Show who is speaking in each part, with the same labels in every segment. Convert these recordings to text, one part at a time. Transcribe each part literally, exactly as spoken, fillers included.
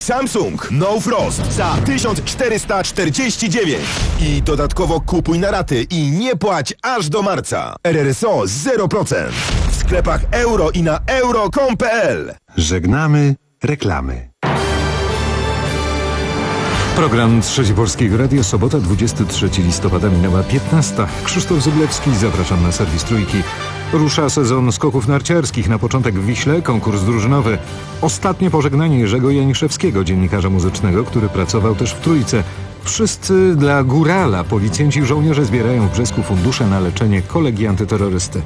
Speaker 1: Samsung No Frost za tysiąc czterysta czterdzieści dziewięć i dodatkowo kupuj na raty i nie płać aż do marca. R R S O zero procent w sklepach euro i na euro kropka com kropka p l.
Speaker 2: Żegnamy reklamy.
Speaker 3: Program Trzeci Polskiego Radia, sobota, dwudziestego trzeciego listopada, minęła piętnasta. Krzysztof Zyblewski, zapraszam na serwis Trójki. Rusza sezon skoków narciarskich. Na początek w Wiśle konkurs drużynowy. Ostatnie pożegnanie Jerzego Janiszewskiego, dziennikarza muzycznego, który pracował też w Trójce. Wszyscy dla górala. Policjanci i żołnierze zbierają w Brzesku fundusze na leczenie kolegi antyterrorysty.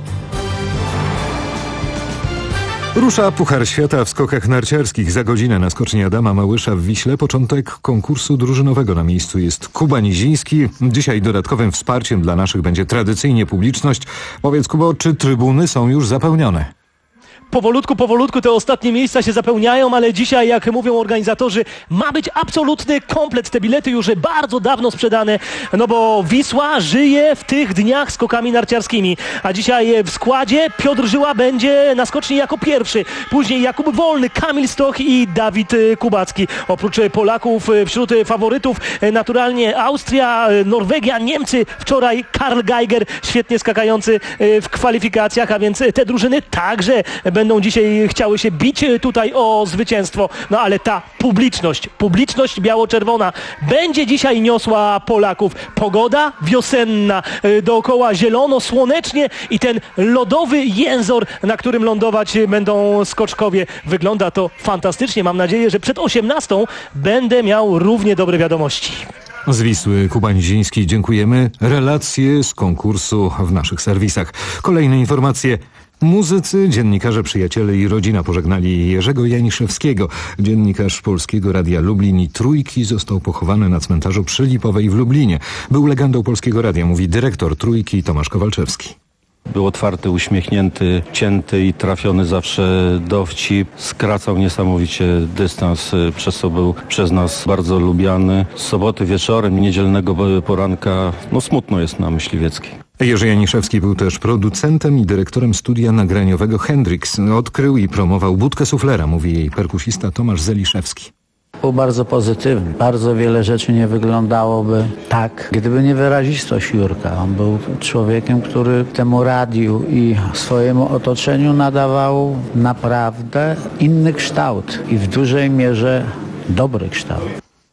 Speaker 3: Rusza Puchar Świata w skokach narciarskich. Za godzinę na skoczni Adama Małysza w Wiśle początek konkursu drużynowego. Na miejscu jest Kuba Niziński. Dzisiaj dodatkowym wsparciem dla naszych będzie tradycyjnie publiczność. Powiedz, Kubo, czy trybuny są już zapełnione?
Speaker 4: Powolutku, powolutku te ostatnie miejsca się zapełniają, ale dzisiaj, jak mówią organizatorzy, ma być absolutny komplet. Te bilety już bardzo dawno sprzedane, no bo Wisła żyje w tych dniach skokami narciarskimi. A dzisiaj w składzie Piotr Żyła będzie na skoczni jako pierwszy. Później Jakub Wolny, Kamil Stoch i Dawid Kubacki. Oprócz Polaków wśród faworytów naturalnie Austria, Norwegia, Niemcy. Wczoraj Karl Geiger, świetnie skakający w kwalifikacjach, a więc te drużyny także będą dzisiaj chciały się bić tutaj o zwycięstwo. No ale ta publiczność, publiczność biało-czerwona będzie dzisiaj niosła Polaków. Pogoda wiosenna, dookoła zielono, słonecznie i ten lodowy jęzor, na którym lądować będą skoczkowie. Wygląda to fantastycznie. Mam nadzieję, że przed osiemnastą będę miał równie dobre wiadomości.
Speaker 3: Z Wisły Kuba Niziński, dziękujemy. Relacje z konkursu w naszych serwisach. Kolejne informacje. Muzycy, dziennikarze, przyjaciele i rodzina pożegnali Jerzego Janiszewskiego. Dziennikarz Polskiego Radia Lublin i Trójki został pochowany na cmentarzu przy Lipowej w Lublinie. Był legendą Polskiego Radia, mówi dyrektor Trójki Tomasz Kowalczewski.
Speaker 5: Był otwarty, uśmiechnięty, cięty i trafiony zawsze dowcip. Skracał niesamowicie dystans, przez co był przez nas bardzo lubiany. Z soboty wieczorem, niedzielnego poranka, no smutno jest na Myśliwieckiej.
Speaker 3: Jerzy Janiszewski był też producentem i dyrektorem studia nagraniowego Hendrix. Odkrył i promował budkę suflera, mówi jej perkusista Tomasz Zeliszewski.
Speaker 6: Był bardzo pozytywny. Bardzo wiele rzeczy nie wyglądałoby tak, gdyby nie wyrazistość Jurka. On był człowiekiem, który temu radiu i swojemu otoczeniu nadawał naprawdę inny kształt i w dużej mierze dobry kształt.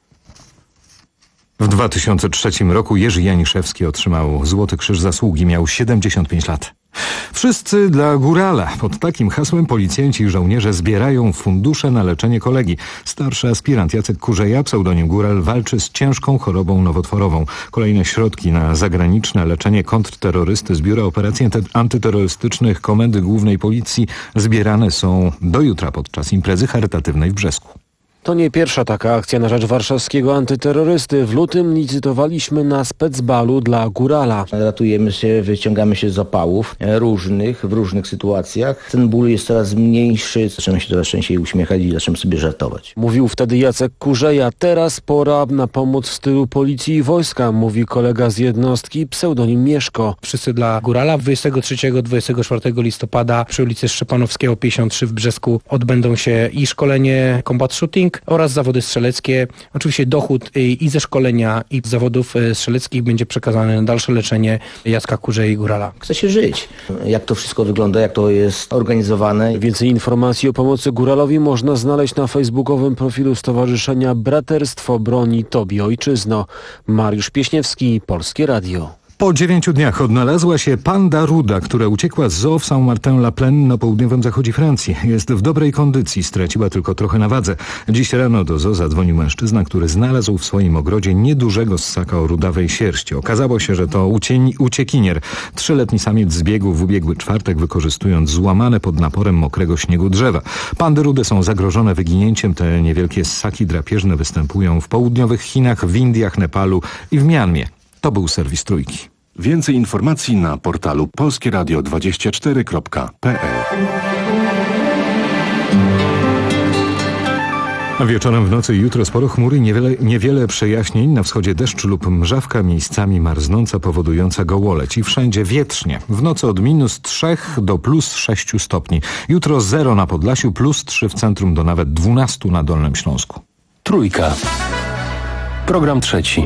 Speaker 3: W dwa tysiące trzecim roku Jerzy Janiszewski otrzymał Złoty Krzyż Zasługi. Miał siedemdziesiąt pięć lat. Wszyscy dla górala. Pod takim hasłem policjanci i żołnierze zbierają fundusze na leczenie kolegi. Starszy aspirant Jacek Kurzeja, pseudonim Góral, walczy z ciężką chorobą nowotworową. Kolejne środki na zagraniczne leczenie kontrterrorysty z Biura Operacji Antyterrorystycznych Komendy Głównej Policji zbierane są do jutra podczas imprezy charytatywnej w Brzesku.
Speaker 7: To nie pierwsza taka akcja na rzecz warszawskiego antyterrorysty. W lutym licytowaliśmy na specbalu dla górala.
Speaker 8: Ratujemy się, wyciągamy się z opałów różnych, w różnych sytuacjach. Ten ból jest coraz mniejszy, zaczynamy się coraz częściej uśmiechać i zaczynamy sobie żartować.
Speaker 7: Mówił wtedy Jacek Kurzeja. Teraz pora na pomoc w stylu policji i wojska, mówi kolega z jednostki, pseudonim Mieszko.
Speaker 9: Wszyscy dla górala. dwudziestego trzeciego do dwudziestego czwartego listopada przy ulicy Szczepanowskiego pięćdziesiąt trzy w Brzesku odbędą się i szkolenie combat shooting oraz zawody strzeleckie. Oczywiście dochód i ze szkolenia i z zawodów strzeleckich będzie przekazany na dalsze leczenie Jacka Kurzei i Górala.
Speaker 8: Chce się żyć. Jak to wszystko wygląda, jak to jest organizowane.
Speaker 7: Więcej informacji o pomocy góralowi można znaleźć na facebookowym profilu Stowarzyszenia Braterstwo Broni Tobie Ojczyzno. Mariusz Pieśniewski, Polskie Radio.
Speaker 3: Po dziewięciu dniach odnalazła się panda ruda, która uciekła z zoo w Saint-Martin-la-Plaine na południowym zachodzie Francji. Jest w dobrej kondycji, straciła tylko trochę na wadze. Dziś rano do zoo zadzwonił mężczyzna, który znalazł w swoim ogrodzie niedużego ssaka o rudawej sierści. Okazało się, że to ucień, uciekinier. Trzyletni samiec zbiegł w ubiegły czwartek, wykorzystując złamane pod naporem mokrego śniegu drzewa. Pandy rude są zagrożone wyginięciem. Te niewielkie ssaki drapieżne występują w południowych Chinach, w Indiach, Nepalu i w Mianmie. To był serwis Trójki.
Speaker 2: Więcej informacji na portalu polskie radio dwadzieścia cztery kropka p l.
Speaker 3: A wieczorem, w nocy i jutro sporo chmury, niewiele, niewiele przejaśnień. Na wschodzie deszcz lub mrzawka, miejscami marznąca, powodująca gołoleć. I wszędzie wietrznie. W nocy od minus trzech do plus sześciu stopni. Jutro zero na Podlasiu, plus trzy w centrum do nawet dwunastu na Dolnym Śląsku.
Speaker 10: Trójka. Program trzeci.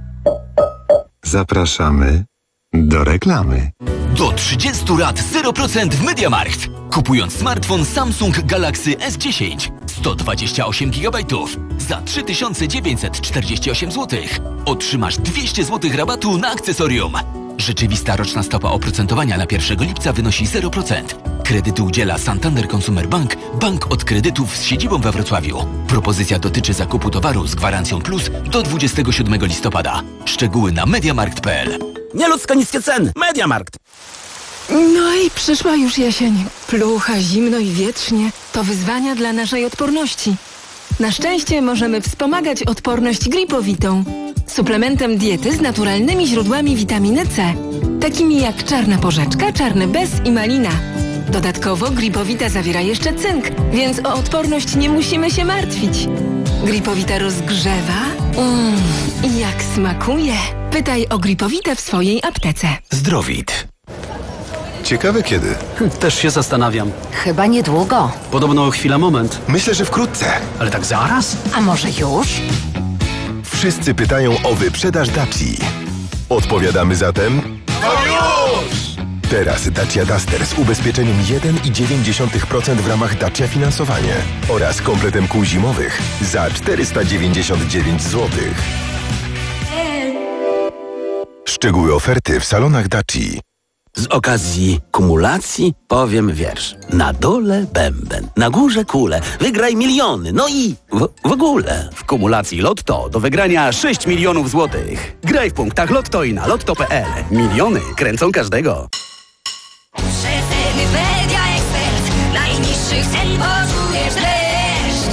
Speaker 2: Zapraszamy do reklamy.
Speaker 11: Do trzydziestu lat zero procent w MediaMarkt. Kupując smartfon Samsung Galaxy S dziesięć sto dwadzieścia osiem gigabajtów za trzy tysiące dziewięćset czterdzieści osiem złotych otrzymasz dwieście złotych rabatu na akcesorium. Rzeczywista roczna stopa oprocentowania na pierwszego lipca wynosi zero procent. Kredytu udziela Santander Consumer Bank, bank od kredytów z siedzibą we Wrocławiu. Propozycja dotyczy zakupu towaru z gwarancją plus do dwudziestego siódmego listopada. Szczegóły na mediamarkt kropka p l.
Speaker 12: Nieludzko niskie ceny. MediaMarkt.
Speaker 13: No i przyszła już jesień. Plucha, zimno i wietrznie. To wyzwania dla naszej odporności. Na szczęście możemy wspomagać odporność gripowitą. Suplementem diety z naturalnymi źródłami witaminy C. Takimi jak czarna porzeczka, czarny bez i malina. Dodatkowo gripowita zawiera jeszcze cynk, więc o odporność nie musimy się martwić. Gripowita rozgrzewa. Mmm, jak smakuje. Pytaj o gripowitę w swojej aptece.
Speaker 1: Zdrowit. Ciekawe kiedy.
Speaker 12: Też się zastanawiam.
Speaker 14: Chyba niedługo.
Speaker 12: Podobno chwila, moment.
Speaker 1: Myślę, że wkrótce.
Speaker 12: Ale tak zaraz?
Speaker 14: A może już?
Speaker 1: Wszyscy pytają o wyprzedaż Daci. Odpowiadamy zatem... To już! Teraz Dacia Duster z ubezpieczeniem jeden i dziewięć dziesiątych procent w ramach Dacia Finansowanie oraz kompletem kół zimowych za czterysta dziewięćdziesiąt dziewięć złotych. Szczegóły oferty w salonach Daci.
Speaker 12: Z okazji kumulacji powiem wiersz. Na dole bęben, na górze kule, wygraj miliony, no i w, w ogóle. W kumulacji Lotto do wygrania sześć milionów złotych. Graj w punktach Lotto i na lotto kropka p l. Miliony kręcą każdego.
Speaker 15: Przeceny Media Expert. Najniższych cen poczujesz dreszcz.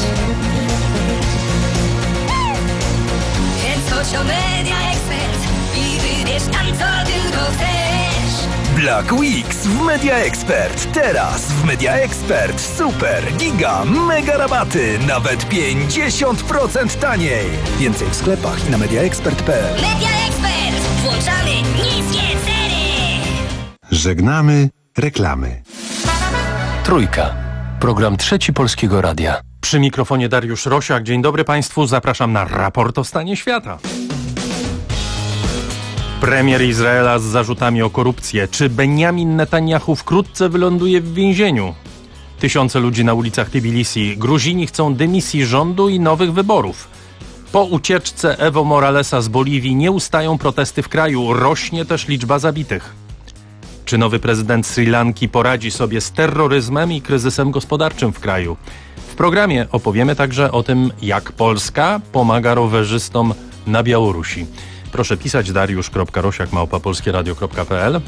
Speaker 15: Więc chodź o Media Expert i wybierz tam, co tylko chcesz.
Speaker 11: Black Weeks w Media Expert. Teraz w Media Expert super, giga, mega rabaty. Nawet pięćdziesiąt procent taniej. Więcej w sklepach i na media expert kropka p l.
Speaker 15: Media Expert. Włączamy niskie ceny.
Speaker 2: Żegnamy reklamy.
Speaker 10: Trójka. Program trzeci Polskiego Radia.
Speaker 3: Przy mikrofonie Dariusz Rosiak. Dzień dobry Państwu. Zapraszam na raport o stanie świata. Premier Izraela z zarzutami o korupcję. Czy Benjamin Netanyahu wkrótce wyląduje w więzieniu? Tysiące ludzi na ulicach Tbilisi. Gruzini chcą dymisji rządu i nowych wyborów. Po ucieczce Evo Moralesa z Boliwii nie ustają protesty w kraju. Rośnie też liczba zabitych. Czy nowy prezydent Sri Lanki poradzi sobie z terroryzmem i kryzysem gospodarczym w kraju? W programie opowiemy także o tym, jak Polska pomaga rowerzystom na Białorusi. Proszę pisać dariusz kropka rosiak małpa polskie radio kropka p l.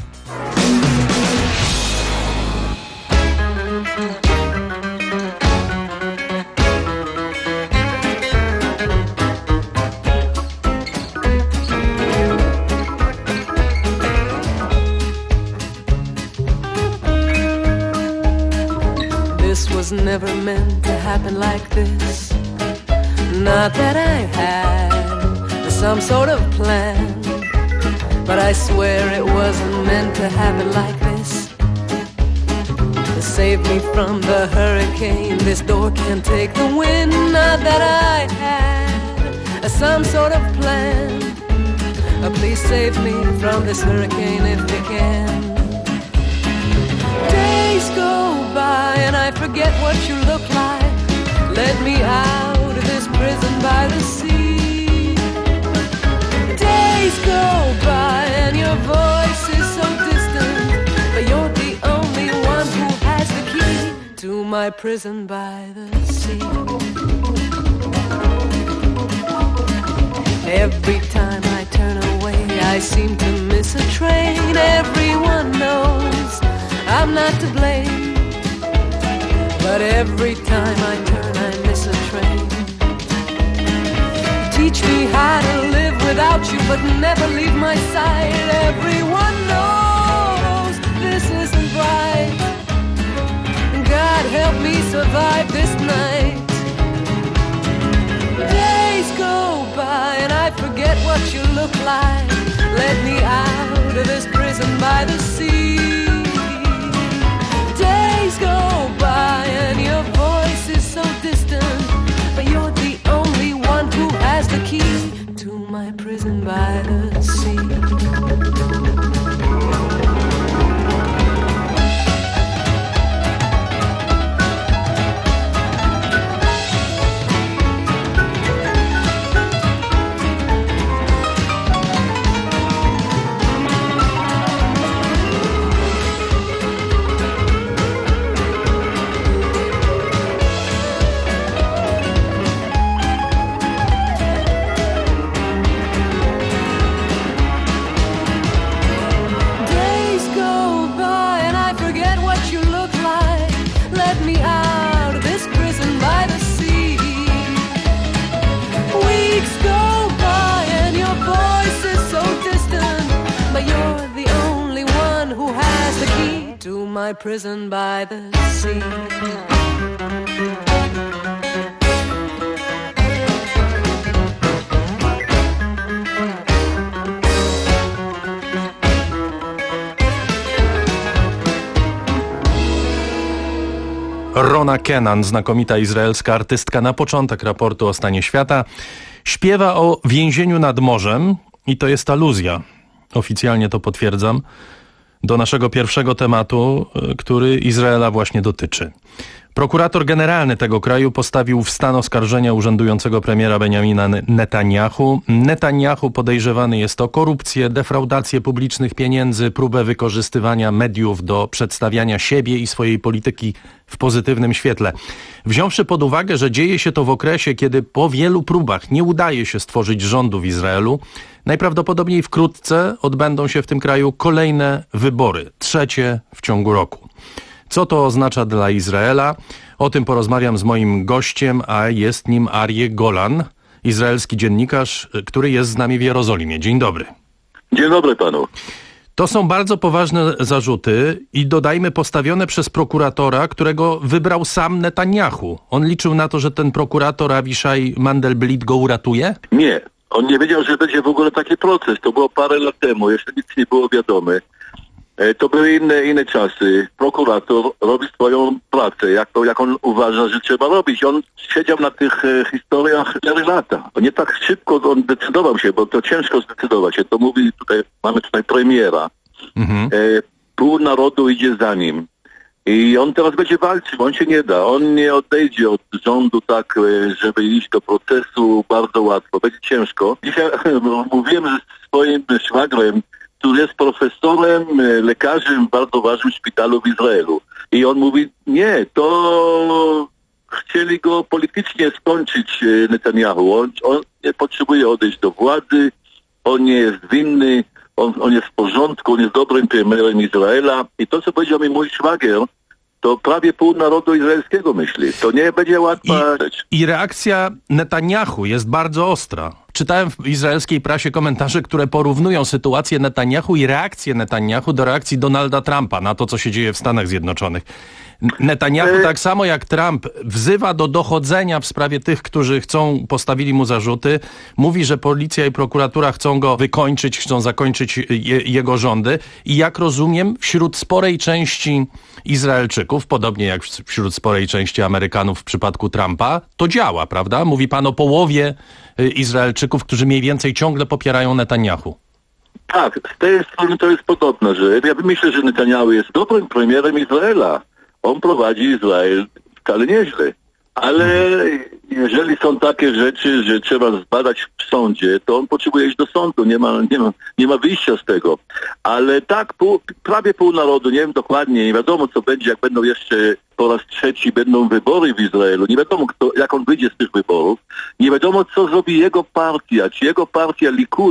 Speaker 16: This was never meant to happen like this. Not that I had some sort of plan, but I swear it wasn't meant to happen like this. To save me from the hurricane, this door can't take the wind. Not that I had some sort of plan. Oh, please save me from this hurricane if you can. Days go by and I forget what you look like. Let me out of this prison by the sea. Days go by and your voice is so distant, but you're the only one who has the key to my prison by the sea. Every time I turn away, I seem to miss a train. Everyone knows I'm not to blame, but every time I turn, I miss a train. Teach me how to live without you, but never leave my side. Everyone knows this isn't right. God help me survive this night. Days go by and I forget what you look like. Let me out of this prison by the sea. Days go by and your voice is so distant, but you're the only one my prison by the sea.
Speaker 17: Rona Kenan, znakomita izraelska artystka, na początek raportu o stanie świata śpiewa o więzieniu nad morzem i to jest aluzja, oficjalnie to potwierdzam, do naszego pierwszego tematu, który Izraela właśnie dotyczy. Prokurator generalny tego kraju postawił w stan oskarżenia urzędującego premiera Benjamina Netanjahu. Netanjahu podejrzewany jest o korupcję, defraudację publicznych pieniędzy, próbę wykorzystywania mediów do przedstawiania siebie i swojej polityki w pozytywnym świetle. Wziąwszy pod uwagę, że dzieje się to w okresie, kiedy po wielu próbach nie udaje się stworzyć rządu w Izraelu, najprawdopodobniej wkrótce odbędą się w tym kraju kolejne wybory, trzecie w ciągu roku. Co to oznacza dla Izraela? O tym porozmawiam z moim gościem, a jest nim Aryeh Golan, izraelski dziennikarz, który jest z nami w Jerozolimie. Dzień dobry.
Speaker 18: Dzień dobry panu.
Speaker 17: To są bardzo poważne zarzuty i dodajmy postawione przez prokuratora, którego wybrał sam Netanjahu. On liczył na to, że ten prokurator Avichai Mandelblit go uratuje?
Speaker 18: Nie. On nie wiedział, że będzie w ogóle taki proces. To było parę lat temu, jeszcze nic nie było wiadome. To były inne, inne czasy. Prokurator robi swoją pracę, jak, to, jak on uważa, że trzeba robić. On siedział na tych e, historiach cztery lata. Nie tak szybko on decydował się, bo to ciężko zdecydować się. To mówi tutaj, mamy tutaj premiera. Mhm. E, pół narodu idzie za nim. I on teraz będzie walczył, on się nie da. On nie odejdzie od rządu tak, żeby iść do procesu bardzo łatwo. Będzie ciężko. Dzisiaj mówiłem ze swoim szwagrem, który jest profesorem, lekarzem w bardzo ważnym szpitalu w Izraelu. I on mówi, nie, to chcieli go politycznie skończyć Netanjahu. On, on nie potrzebuje odejść do władzy, on nie jest winny, on, on jest w porządku, on jest dobrym premierem Izraela. I to, co powiedział mi mój szwagier, to prawie pół narodu izraelskiego myśli. To nie będzie łatwa rzecz.
Speaker 17: I reakcja Netanjahu jest bardzo ostra. Czytałem w izraelskiej prasie komentarze, które porównują sytuację Netanjahu i reakcję Netanjahu do reakcji Donalda Trumpa na to, co się dzieje w Stanach Zjednoczonych. Netanjahu, e... tak samo jak Trump, wzywa do dochodzenia w sprawie tych, którzy chcą, postawili mu zarzuty. Mówi, że policja i prokuratura chcą go wykończyć, chcą zakończyć je, jego rządy. I jak rozumiem, wśród sporej części Izraelczyków, podobnie jak wśród sporej części Amerykanów w przypadku Trumpa, to działa, prawda? Mówi pan o połowie Izraelczyków, którzy mniej więcej ciągle popierają Netanjahu.
Speaker 18: Tak, z tej strony to jest podobne, że ja myślę, że Netanjahu jest dobrym premierem Izraela. On prowadzi Izrael wcale nieźle. Ale jeżeli są takie rzeczy, że trzeba zbadać w sądzie, to on potrzebuje iść do sądu. Nie ma, nie ma, nie ma wyjścia z tego. Ale tak, pół, prawie pół narodu, nie wiem dokładnie, nie wiadomo co będzie, jak będą jeszcze po raz trzeci będą wybory w Izraelu. Nie wiadomo, kto, jak on wyjdzie z tych wyborów. Nie wiadomo, co zrobi jego partia. Czy jego partia Likud,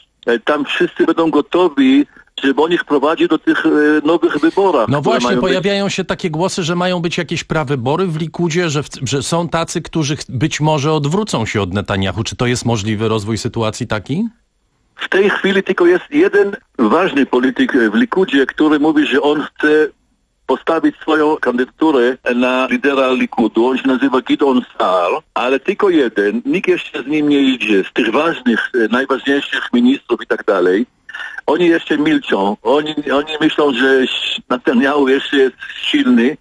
Speaker 18: tam wszyscy będą gotowi, żeby on ich prowadzi do tych e, nowych wyborów.
Speaker 17: No właśnie, pojawiają być... się takie głosy, że mają być jakieś prawybory w Likudzie, że, w, że są tacy, którzy być może odwrócą się od Netanjahu. Czy to jest możliwy rozwój sytuacji taki?
Speaker 18: W tej chwili tylko jest jeden ważny polityk w Likudzie, który mówi, że on chce postawić swoją kandydaturę na lidera Likudu. On się nazywa Gidon Saar, ale tylko jeden. Nikt jeszcze z nim nie idzie. Z tych ważnych, najważniejszych ministrów i tak dalej. Oni jeszcze milczą. Oni, oni myślą, że Netanjahu jeszcze jest silny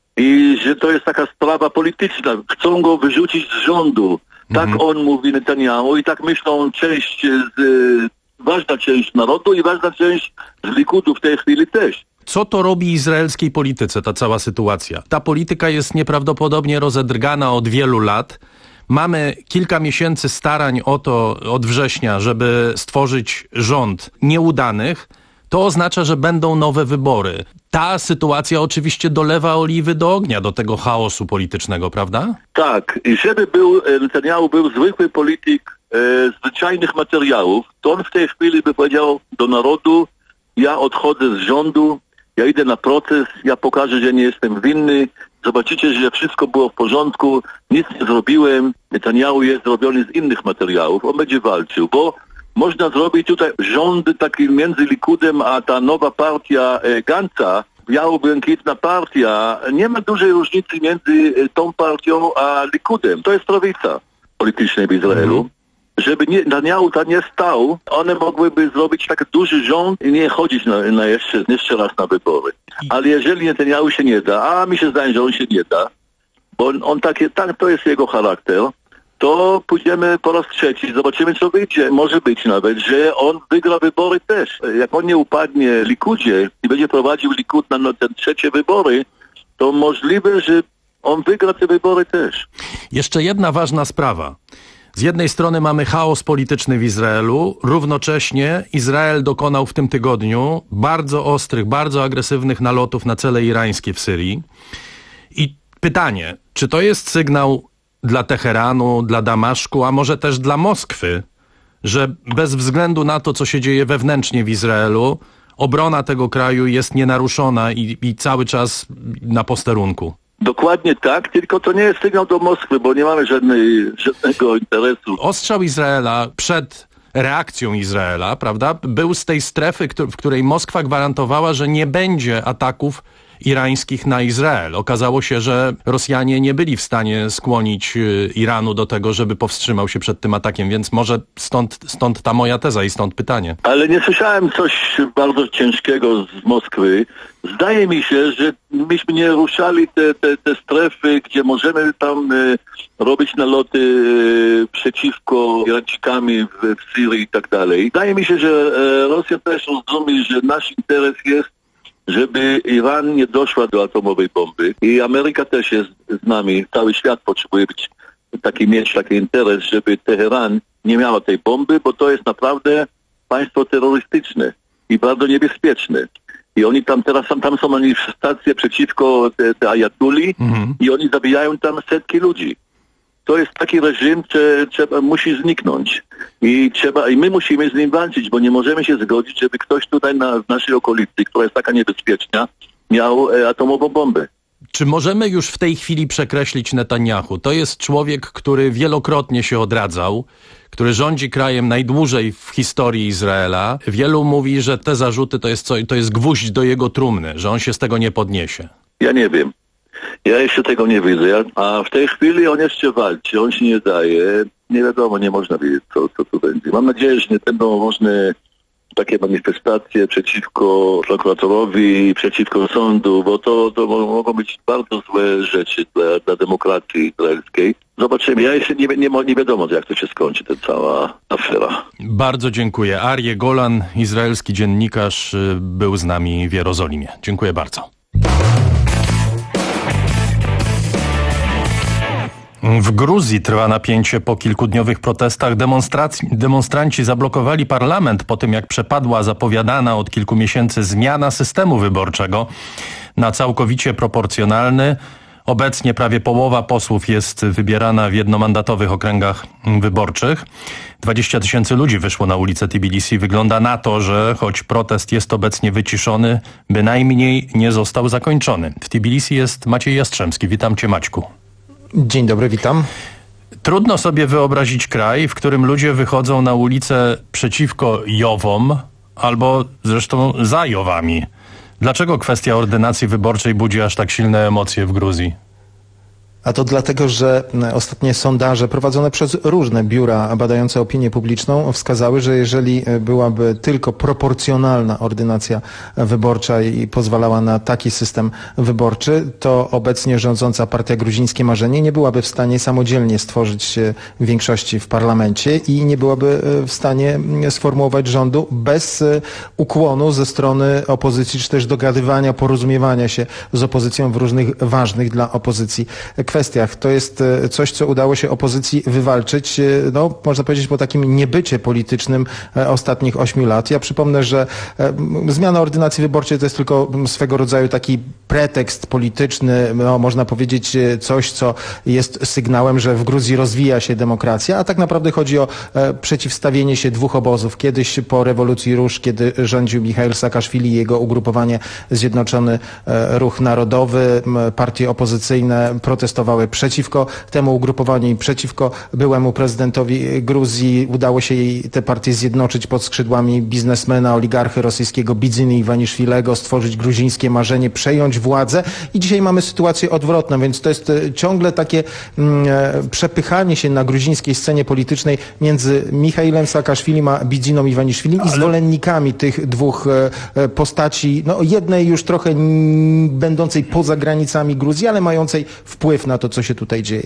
Speaker 18: i że to jest taka sprawa polityczna. Chcą go wyrzucić z rządu. Tak mhm. on mówi Netanjahu i tak myślą część, z, ważna część narodu i ważna część z Likudu w tej chwili też.
Speaker 17: Co to robi izraelskiej polityce, ta cała sytuacja? Ta polityka jest nieprawdopodobnie rozedrgana od wielu lat. Mamy kilka miesięcy starań o to od września, żeby stworzyć rząd nieudanych. To oznacza, że będą nowe wybory. Ta sytuacja oczywiście dolewa oliwy do ognia, do tego chaosu politycznego, prawda?
Speaker 18: Tak. I żeby był, Netanjahu był zwykły polityk e, zwyczajnych materiałów, to on w tej chwili by powiedział do narodu, ja odchodzę z rządu, ja idę na proces, ja pokażę, że nie jestem winny, zobaczycie, że wszystko było w porządku, nic nie zrobiłem, Netanjahu jest zrobiony z innych materiałów, on będzie walczył, bo można zrobić tutaj rządy taki między Likudem a ta nowa partia e, Gantza, biało-błękitna partia, nie ma dużej różnicy między tą partią a Likudem. To jest prawica polityczna w Izraelu. Mm. Żeby nie, Netanyahu tam nie stał, one mogłyby zrobić tak duży rząd i nie chodzić na, na jeszcze, jeszcze raz na wybory. Ale jeżeli Netanyahu się nie da, a mi się zdaje, że on się nie da, bo on, on takie, tak, to jest jego charakter, to pójdziemy po raz trzeci, zobaczymy co wyjdzie. Może być nawet, że on wygra wybory też. Jak on nie upadnie Likudzie i będzie prowadził Likud na, na te trzecie wybory, to możliwe, że on wygra te wybory też.
Speaker 17: Jeszcze jedna ważna sprawa. Z jednej strony mamy chaos polityczny w Izraelu, równocześnie Izrael dokonał w tym tygodniu bardzo ostrych, bardzo agresywnych nalotów na cele irańskie w Syrii. I pytanie, czy to jest sygnał dla Teheranu, dla Damaszku, a może też dla Moskwy, że bez względu na to, co się dzieje wewnętrznie w Izraelu, obrona tego kraju jest nienaruszona i, i cały czas na posterunku?
Speaker 18: Dokładnie tak, tylko to nie jest sygnał do Moskwy, bo nie mamy żadnej, żadnego interesu.
Speaker 17: Ostrzał Izraela przed reakcją Izraela, prawda, był z tej strefy, w której Moskwa gwarantowała, że nie będzie ataków irańskich na Izrael. Okazało się, że Rosjanie nie byli w stanie skłonić Iranu do tego, żeby powstrzymał się przed tym atakiem, więc może stąd, stąd ta moja teza i stąd pytanie.
Speaker 18: Ale nie słyszałem coś bardzo ciężkiego z Moskwy. Zdaje mi się, że myśmy nie ruszali te, te, te strefy, gdzie możemy tam e, robić naloty e, przeciwko Irańczykami w, w Syrii i tak dalej. Zdaje mi się, że e, Rosja też rozumie, że nasz interes jest, żeby Iran nie doszła do atomowej bomby. I Ameryka też jest z nami. Cały świat potrzebuje być taki, mieć taki interes, żeby Teheran nie miała tej bomby, bo to jest naprawdę państwo terrorystyczne i bardzo niebezpieczne. I oni tam teraz, tam, tam są manifestacje przeciwko te, te ajatuli mhm. i oni zabijają tam setki ludzi. To jest taki reżim, że trzeba, musi zniknąć. I trzeba, i my musimy z nim walczyć, bo nie możemy się zgodzić, żeby ktoś tutaj na w naszej okolicy, która jest taka niebezpieczna, miał e, atomową bombę.
Speaker 17: Czy możemy już w tej chwili przekreślić Netanyahu? To jest człowiek, który wielokrotnie się odradzał, który rządzi krajem najdłużej w historii Izraela. Wielu mówi, że te zarzuty to jest, co, to jest gwóźdź do jego trumny, że on się z tego nie podniesie.
Speaker 18: Ja nie wiem. Ja jeszcze tego nie widzę, a w tej chwili on jeszcze walczy, on się nie daje. Nie wiadomo, nie można wiedzieć, co, co tu będzie. Mam nadzieję, że nie będą różne takie manifestacje przeciwko prokuratorowi, przeciwko sądu, bo to, to mogą być bardzo złe rzeczy dla, dla demokracji izraelskiej. Zobaczymy. Ja jeszcze nie, nie, nie wiadomo, jak to się skończy, ta cała afera.
Speaker 17: Bardzo dziękuję. Aryeh Golan, izraelski dziennikarz, był z nami w Jerozolimie. Dziękuję bardzo. W Gruzji trwa napięcie po kilkudniowych protestach. Demonstranci zablokowali parlament po tym, jak przepadła zapowiadana od kilku miesięcy zmiana systemu wyborczego na całkowicie proporcjonalny. Obecnie prawie połowa posłów jest wybierana w jednomandatowych okręgach wyborczych. dwadzieścia tysięcy ludzi wyszło na ulicę Tbilisi. Wygląda na to, że choć protest jest obecnie wyciszony, bynajmniej nie został zakończony. W Tbilisi jest Maciej Jastrzębski. Witam cię, Maćku.
Speaker 19: Dzień dobry, witam.
Speaker 17: Trudno sobie wyobrazić kraj, w którym ludzie wychodzą na ulicę przeciwko Jowom albo zresztą za Jowami. Dlaczego kwestia ordynacji wyborczej budzi aż tak silne emocje w Gruzji?
Speaker 19: A to dlatego, że ostatnie sondaże prowadzone przez różne biura badające opinię publiczną wskazały, że jeżeli byłaby tylko proporcjonalna ordynacja wyborcza i pozwalała na taki system wyborczy, to obecnie rządząca partia Gruzińskie Marzenie nie byłaby w stanie samodzielnie stworzyć większości w parlamencie i nie byłaby w stanie sformułować rządu bez ukłonu ze strony opozycji, czy też dogadywania, porozumiewania się z opozycją w różnych ważnych dla opozycji kwestiach. To jest coś, co udało się opozycji wywalczyć, no, można powiedzieć, po takim niebycie politycznym ostatnich ośmiu lat. Ja przypomnę, że zmiana ordynacji wyborczej to jest tylko swego rodzaju taki pretekst polityczny, no, można powiedzieć coś, co jest sygnałem, że w Gruzji rozwija się demokracja, a tak naprawdę chodzi o przeciwstawienie się dwóch obozów. Kiedyś po rewolucji Róż, kiedy rządził Michail Saakaszwili i jego ugrupowanie Zjednoczony Ruch Narodowy, partie opozycyjne protestowały protestowały przeciwko temu ugrupowaniu i przeciwko byłemu prezydentowi Gruzji. Udało się jej te partie zjednoczyć pod skrzydłami biznesmena, oligarchy rosyjskiego Bidziny Iwaniszwilego, stworzyć gruzińskie marzenie, przejąć władzę i dzisiaj mamy sytuację odwrotną, więc to jest ciągle takie mm, przepychanie się na gruzińskiej scenie politycznej między Michailem Saakaszwilim a Bidziną Iwaniszwilim i zwolennikami tych dwóch e, postaci, no jednej już trochę n- będącej poza granicami Gruzji, ale mającej wpływ na to, co się tutaj dzieje.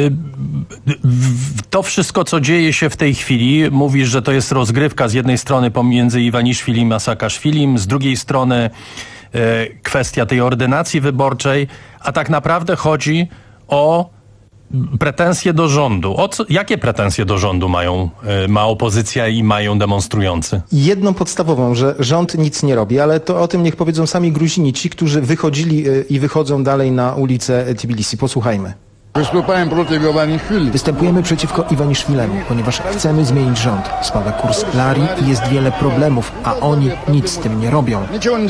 Speaker 17: To wszystko, co dzieje się w tej chwili, mówisz, że to jest rozgrywka z jednej strony pomiędzy Iwaniszwilim a Saakaszwilim, z drugiej strony e, kwestia tej ordynacji wyborczej, a tak naprawdę chodzi o pretensje do rządu. O co, jakie pretensje do rządu mają, e, ma opozycja i mają demonstrujący?
Speaker 19: Jedną podstawową, że rząd nic nie robi, ale to o tym niech powiedzą sami Gruzini, ci, którzy wychodzili e, i wychodzą dalej na ulicę Tbilisi. Posłuchajmy.
Speaker 20: Występujemy przeciwko Iwaniszwilemu, ponieważ chcemy zmienić rząd. Spada kurs lari i jest wiele problemów, a oni nic z tym nie robią.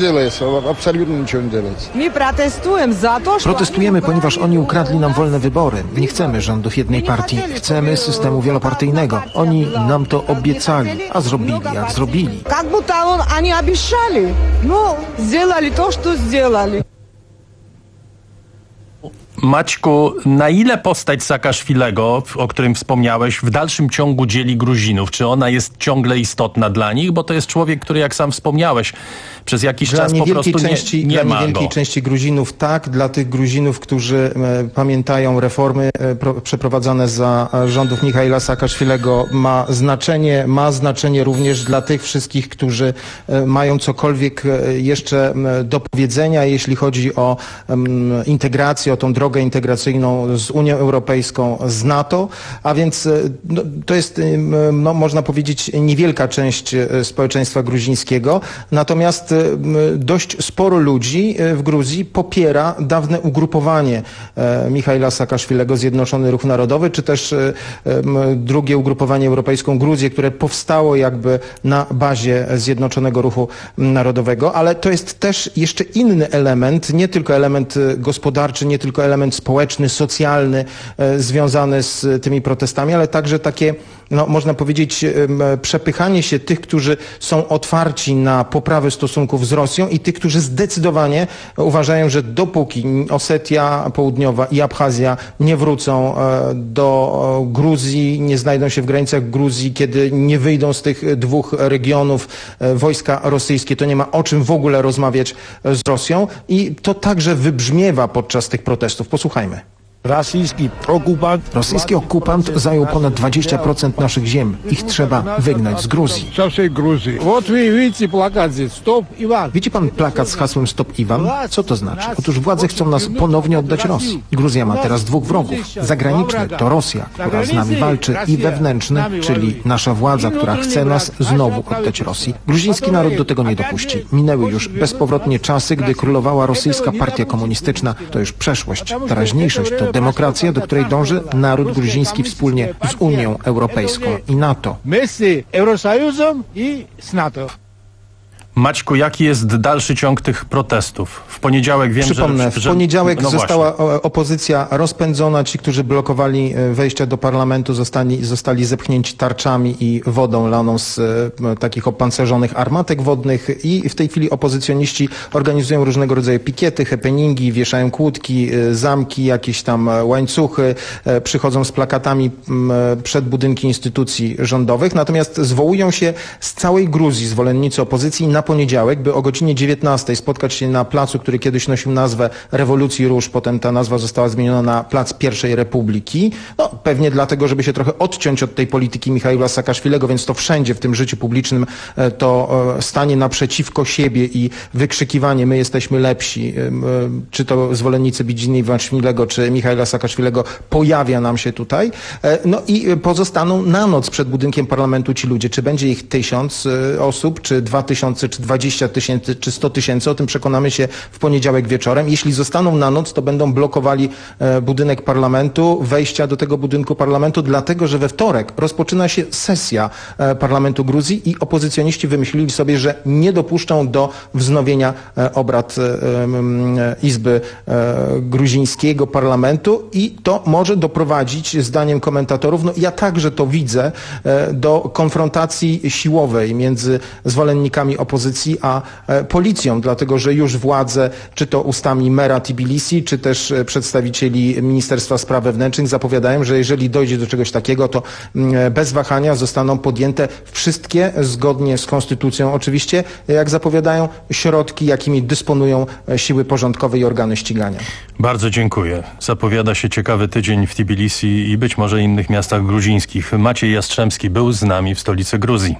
Speaker 20: Protestujemy, ponieważ oni ukradli nam wolne wybory. Nie chcemy rządów jednej partii, chcemy systemu wielopartyjnego. Oni nam to obiecali, a zrobili jak zrobili.
Speaker 17: Maćku, na ile postać Saakaszwilego, o którym wspomniałeś, w dalszym ciągu dzieli Gruzinów? Czy ona jest ciągle istotna dla nich? Bo to jest człowiek, który, jak sam wspomniałeś, przez jakiś
Speaker 19: dla
Speaker 17: czas po prostu
Speaker 19: części,
Speaker 17: nie, nie
Speaker 19: dla
Speaker 17: ma
Speaker 19: niewielkiej
Speaker 17: go.
Speaker 19: części Gruzinów tak, dla tych Gruzinów, którzy e, pamiętają reformy e, pro, przeprowadzane za rządów Michaila Saakaszwilego, ma znaczenie, ma znaczenie również dla tych wszystkich, którzy e, mają cokolwiek e, jeszcze e, do powiedzenia, jeśli chodzi o e, integrację, o tą drogę integracyjną z Unią Europejską, z NATO, a więc e, no, to jest, e, no, można powiedzieć, niewielka część e, społeczeństwa gruzińskiego, natomiast dość sporo ludzi w Gruzji popiera dawne ugrupowanie Michaila Saakaszwilego, Zjednoczony Ruch Narodowy, czy też drugie ugrupowanie Europejską Gruzję, które powstało jakby na bazie Zjednoczonego Ruchu Narodowego, ale to jest też jeszcze inny element, nie tylko element gospodarczy, nie tylko element społeczny, socjalny związany z tymi protestami, ale także takie, no, można powiedzieć, przepychanie się tych, którzy są otwarci na poprawę stosunków z Rosją i tych, którzy zdecydowanie uważają, że dopóki Osetia Południowa i Abchazja nie wrócą do Gruzji, nie znajdą się w granicach Gruzji, kiedy nie wyjdą z tych dwóch regionów wojska rosyjskie, to nie ma o czym w ogóle rozmawiać z Rosją i to także wybrzmiewa podczas tych protestów. Posłuchajmy.
Speaker 20: Rosyjski okupant. Rosyjski okupant zajął ponad dwadzieścia procent naszych ziem. Ich trzeba wygnać z Gruzji. Widzi pan plakat z hasłem Stop Iwan? Co to znaczy? Otóż władze chcą nas ponownie oddać Rosji. Gruzja ma teraz dwóch wrogów. Zagraniczny to Rosja, która z nami walczy, i wewnętrzny, czyli nasza władza, która chce nas znowu oddać Rosji. Gruziński naród do tego nie dopuści. Minęły już bezpowrotnie czasy, gdy królowała rosyjska partia komunistyczna. To już przeszłość. Teraźniejszość to demokracja, do której dąży naród gruziński wspólnie z Unią Europejską i NATO.
Speaker 21: My z Eurosojuzem i z NATO.
Speaker 17: Maćku, jaki jest dalszy ciąg tych protestów? W poniedziałek wiem,
Speaker 19: Przypomnę,
Speaker 17: że...
Speaker 19: w poniedziałek
Speaker 17: no
Speaker 19: została właśnie. opozycja rozpędzona. Ci, którzy blokowali wejścia do parlamentu, zostali, zostali zepchnięci tarczami i wodą laną z e, takich opancerzonych armatek wodnych i w tej chwili opozycjoniści organizują różnego rodzaju pikiety, happeningi, wieszają kłódki, e, zamki, jakieś tam łańcuchy, e, przychodzą z plakatami m, przed budynki instytucji rządowych. Natomiast zwołują się z całej Gruzji zwolennicy opozycji na poniedziałek, by o godzinie dziewiętnastej spotkać się na placu, który kiedyś nosił nazwę Rewolucji Róż, potem ta nazwa została zmieniona na Plac Pierwszej Republiki. No, pewnie dlatego, żeby się trochę odciąć od tej polityki Michaila Saakaszwilego, więc to wszędzie w tym życiu publicznym to stanie naprzeciwko siebie i wykrzykiwanie my jesteśmy lepsi, czy to zwolennicy Bidziny Iwaniszwilego, czy Michaila Saakaszwilego pojawia nam się tutaj. No i pozostaną na noc przed budynkiem parlamentu ci ludzie. Czy będzie ich tysiąc osób, czy dwa tysiące, czy dwadzieścia tysięcy, czy sto tysięcy. O tym przekonamy się w poniedziałek wieczorem. Jeśli zostaną na noc, to będą blokowali budynek parlamentu, wejścia do tego budynku parlamentu, dlatego że we wtorek rozpoczyna się sesja parlamentu Gruzji i opozycjoniści wymyślili sobie, że nie dopuszczą do wznowienia obrad Izby gruzińskiego parlamentu i to może doprowadzić, zdaniem komentatorów, no ja także to widzę, do konfrontacji siłowej między zwolennikami opozycji a policją, dlatego że już władze, czy to ustami mera Tbilisi, czy też przedstawicieli Ministerstwa Spraw Wewnętrznych zapowiadają, że jeżeli dojdzie do czegoś takiego, to bez wahania zostaną podjęte wszystkie, zgodnie z konstytucją oczywiście, jak zapowiadają, środki, jakimi dysponują siły porządkowe i organy ścigania.
Speaker 17: Bardzo dziękuję. Zapowiada się ciekawy tydzień w Tbilisi i być może innych miastach gruzińskich. Maciej Jastrzębski był z nami w stolicy Gruzji.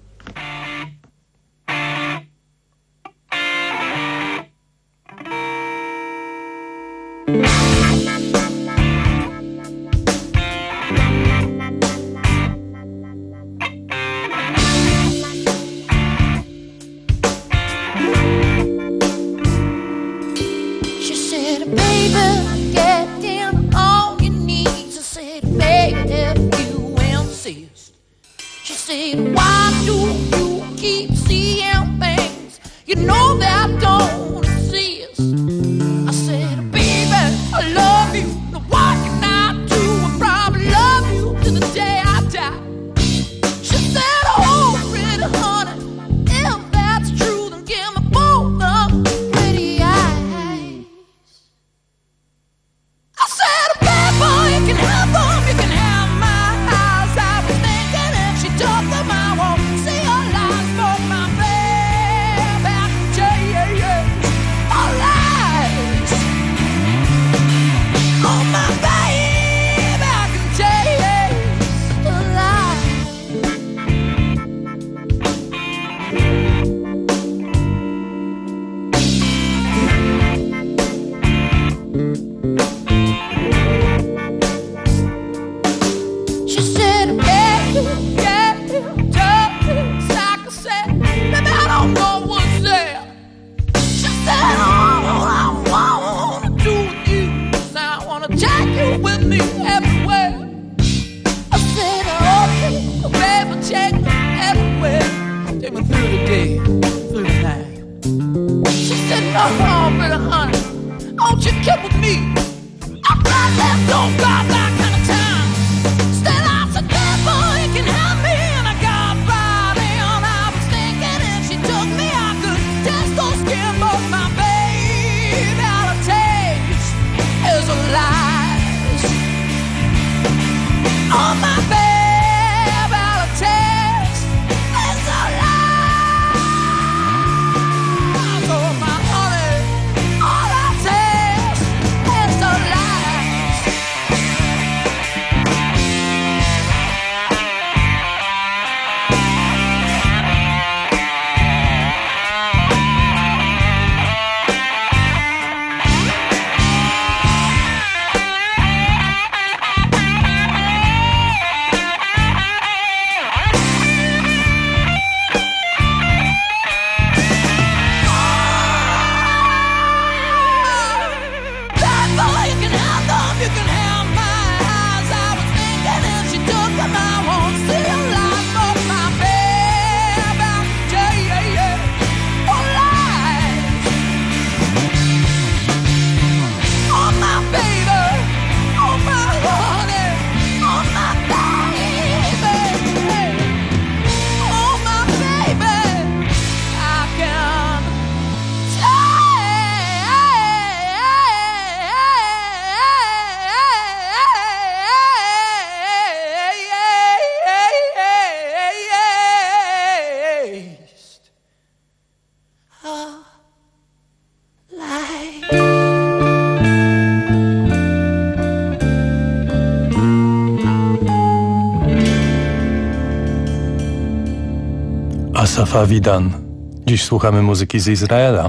Speaker 17: Asaf Avidan. Dziś słuchamy muzyki z Izraela.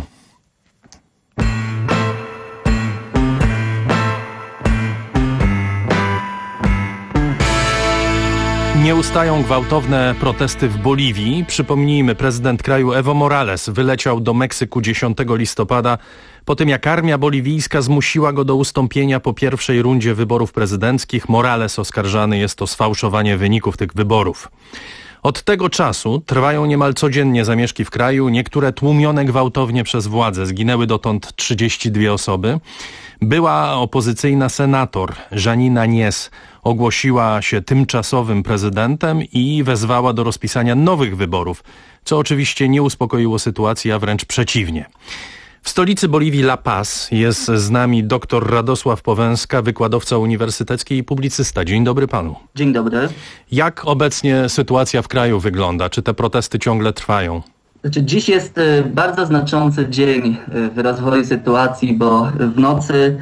Speaker 17: Nie ustają gwałtowne protesty w Boliwii. Przypomnijmy, prezydent kraju Evo Morales wyleciał do Meksyku dziesiątego listopada po tym, jak armia boliwijska zmusiła go do ustąpienia po pierwszej rundzie wyborów prezydenckich. Morales oskarżany jest o sfałszowanie wyników tych wyborów. Od tego czasu trwają niemal codziennie zamieszki w kraju, niektóre tłumione gwałtownie przez władze. Zginęły dotąd trzydzieści dwie osoby. Była opozycyjna senator Janina Nies ogłosiła się tymczasowym prezydentem i wezwała do rozpisania nowych wyborów, co oczywiście nie uspokoiło sytuacji, a wręcz przeciwnie. W stolicy Boliwii La Paz jest z nami dr Radosław Powęska, wykładowca uniwersytecki i publicysta. Dzień dobry panu.
Speaker 4: Dzień dobry.
Speaker 17: Jak obecnie sytuacja w kraju wygląda? Czy te protesty ciągle trwają?
Speaker 4: Znaczy, dziś jest bardzo znaczący dzień w rozwoju sytuacji, bo w nocy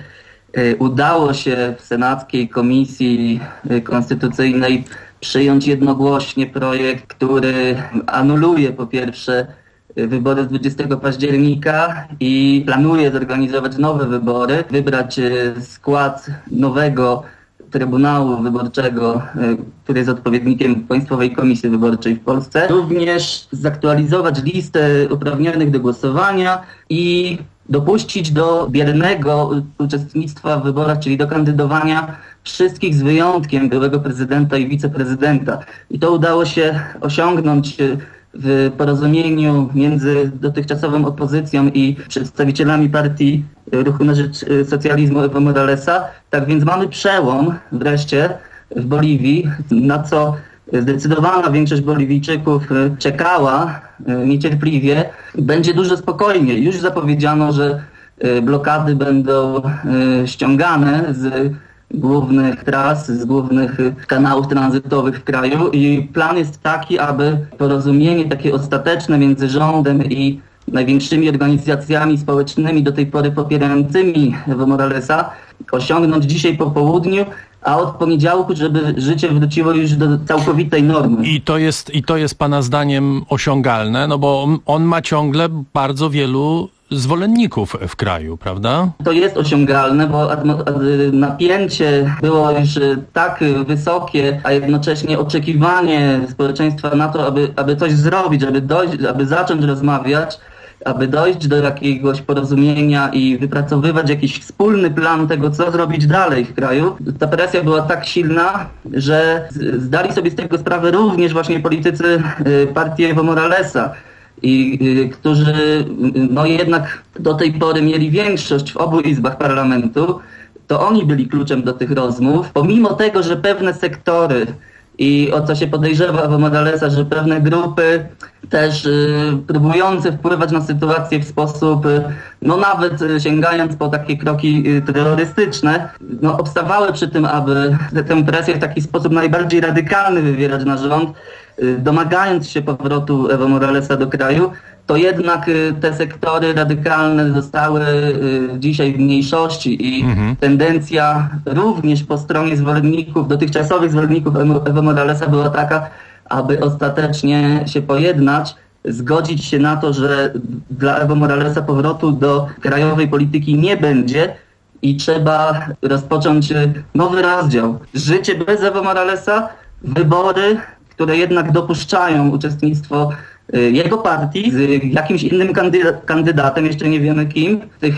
Speaker 4: udało się w Senackiej Komisji Konstytucyjnej przyjąć jednogłośnie projekt, który anuluje po pierwsze wybory z dwudziestego października i planuje zorganizować nowe wybory, wybrać skład nowego Trybunału Wyborczego, który jest odpowiednikiem Państwowej Komisji Wyborczej w Polsce. Również zaktualizować listę uprawnionych do głosowania i dopuścić do biernego uczestnictwa w wyborach, czyli do kandydowania wszystkich z wyjątkiem byłego prezydenta i wiceprezydenta. I to udało się osiągnąć w porozumieniu między dotychczasową opozycją i przedstawicielami partii Ruchu na Rzecz Socjalizmu Evo Moralesa. Tak więc mamy przełom wreszcie w Boliwii, na co zdecydowana większość Boliwijczyków czekała niecierpliwie. Będzie dużo spokojniej. Już zapowiedziano, że blokady będą ściągane z głównych tras, z głównych kanałów tranzytowych w kraju i plan jest taki, aby porozumienie takie ostateczne między rządem i największymi organizacjami społecznymi do tej pory popierającymi Evo Moralesa osiągnąć dzisiaj po południu, a od poniedziałku, żeby życie wróciło już do całkowitej normy.
Speaker 17: I to jest, i to jest pana zdaniem osiągalne, no bo on ma ciągle bardzo wielu zwolenników w kraju, prawda?
Speaker 4: To jest osiągalne, bo napięcie było już tak wysokie, a jednocześnie oczekiwanie społeczeństwa na to, aby, aby coś zrobić, aby dojść, aby zacząć rozmawiać, aby dojść do jakiegoś porozumienia i wypracowywać jakiś wspólny plan tego, co zrobić dalej w kraju. Ta presja była tak silna, że zdali sobie z tego sprawę również właśnie politycy partii Evo Moralesa, i y, którzy no jednak do tej pory mieli większość w obu izbach parlamentu, to oni byli kluczem do tych rozmów. Pomimo tego, że pewne sektory i o co się podejrzewa Evo Moralesa, że pewne grupy też y, próbujące wpływać na sytuację w sposób, y, no nawet y, sięgając po takie kroki y, terrorystyczne, no obstawały przy tym, aby tę presję w taki sposób najbardziej radykalny wywierać na rząd, domagając się powrotu Evo Moralesa do kraju, to jednak te sektory radykalne zostały dzisiaj w mniejszości i mhm. tendencja również po stronie zwolenników, dotychczasowych zwolenników Evo Moralesa była taka, aby ostatecznie się pojednać, zgodzić się na to, że dla Evo Moralesa powrotu do krajowej polityki nie będzie i trzeba rozpocząć nowy rozdział. Życie bez Evo Moralesa, wybory, które jednak dopuszczają uczestnictwo jego partii z jakimś innym kandydatem, jeszcze nie wiemy kim, w tych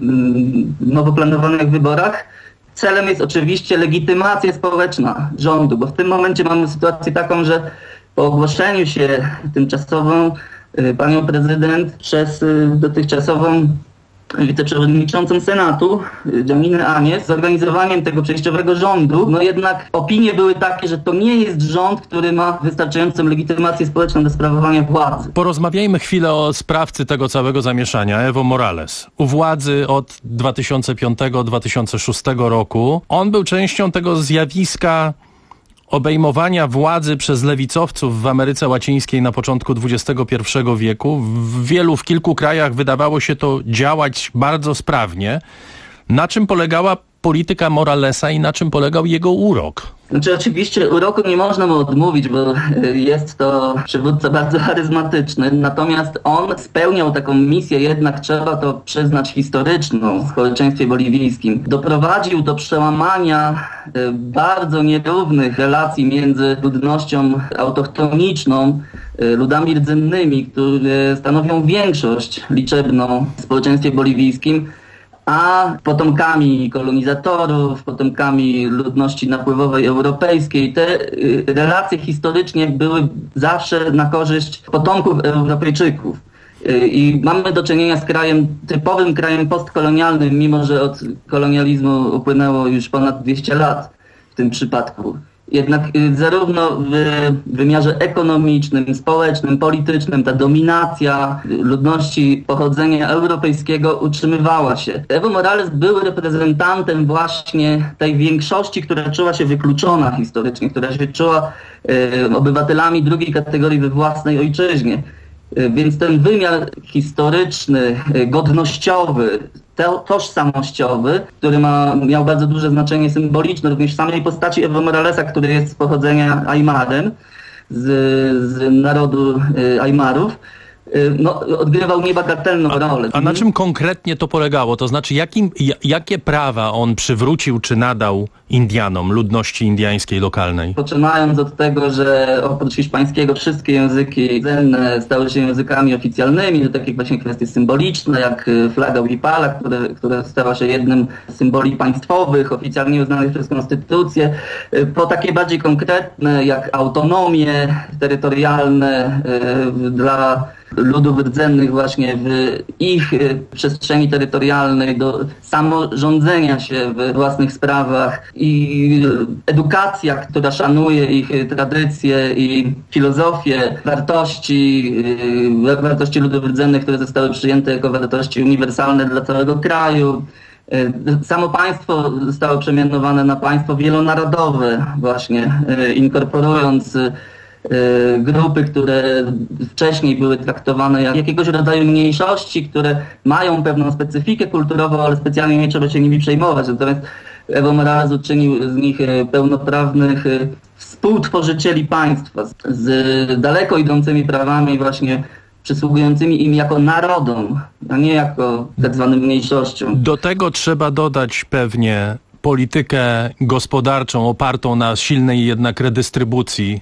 Speaker 4: nowo planowanych wyborach. Celem jest oczywiście legitymacja społeczna rządu, bo w tym momencie mamy sytuację taką, że po ogłoszeniu się tymczasową panią prezydent przez dotychczasową wiceprzewodniczącą Senatu, Janinę Áñez, z organizowaniem tego przejściowego rządu, no jednak opinie były takie, że to nie jest rząd, który ma wystarczającą legitymację społeczną do sprawowania władzy.
Speaker 17: Porozmawiajmy chwilę o sprawcy tego całego zamieszania, Evo Morales. U władzy od dwa tysiące piątego do dwa tysiące szóstego roku. On był częścią tego zjawiska obejmowania władzy przez lewicowców w Ameryce Łacińskiej na początku dwudziestego pierwszego wieku. W wielu, w kilku krajach wydawało się to działać bardzo sprawnie. Na czym polegała polityka Moralesa i na czym polegał jego urok?
Speaker 4: Znaczy oczywiście uroku nie można mu odmówić, bo jest to przywódca bardzo charyzmatyczny, natomiast on spełniał taką misję, jednak trzeba to przyznać, historyczną w społeczeństwie boliwijskim. Doprowadził do przełamania bardzo nierównych relacji między ludnością autochtoniczną, ludami rdzennymi, które stanowią większość liczebną w społeczeństwie boliwijskim, a potomkami kolonizatorów, potomkami ludności napływowej europejskiej. Te relacje historycznie były zawsze na korzyść potomków Europejczyków. I mamy do czynienia z krajem, typowym krajem postkolonialnym, mimo że od kolonializmu upłynęło już ponad dwieście lat w tym przypadku. Jednak zarówno w wymiarze ekonomicznym, społecznym, politycznym ta dominacja ludności pochodzenia europejskiego utrzymywała się. Evo Morales był reprezentantem właśnie tej większości, która czuła się wykluczona historycznie, która się czuła e, obywatelami drugiej kategorii we własnej ojczyźnie. E, więc ten wymiar historyczny, e, godnościowy, To, tożsamościowy, który ma, miał bardzo duże znaczenie symboliczne, również w samej postaci Evo Moralesa, który jest z pochodzenia Aymarem, z, z narodu y, Aymarów, y, no, odgrywał niebagatelną
Speaker 17: a,
Speaker 4: rolę.
Speaker 17: A na czym konkretnie to polegało? To znaczy, jakim, jakie prawa on przywrócił czy nadał Indianom, ludności indiańskiej lokalnej?
Speaker 4: Poczynając od tego, że oprócz hiszpańskiego wszystkie języki rdzenne stały się językami oficjalnymi, do takich właśnie kwestie symboliczne, jak flaga Wipala, które, które stała się jednym z symboli państwowych, oficjalnie uznanych przez konstytucję, po takie bardziej konkretne, jak autonomie terytorialne y, dla ludów rdzennych właśnie w ich y, przestrzeni terytorialnej, do samorządzenia się w własnych sprawach i edukacja, która szanuje ich tradycje i filozofię, wartości, y, wartości ludów rdzennych, które zostały przyjęte jako wartości uniwersalne dla całego kraju. Samo państwo zostało przemianowane na państwo wielonarodowe właśnie, inkorporując grupy, które wcześniej były traktowane jak jakiegoś rodzaju mniejszości, które mają pewną specyfikę kulturową, ale specjalnie nie trzeba się nimi przejmować. Natomiast Evo Morales uczynił z nich pełnoprawnych współtworzycieli państwa z daleko idącymi prawami właśnie przysługującymi im jako narodom, a nie jako tak zwanym mniejszościom.
Speaker 17: Do tego trzeba dodać pewnie politykę gospodarczą opartą na silnej jednak redystrybucji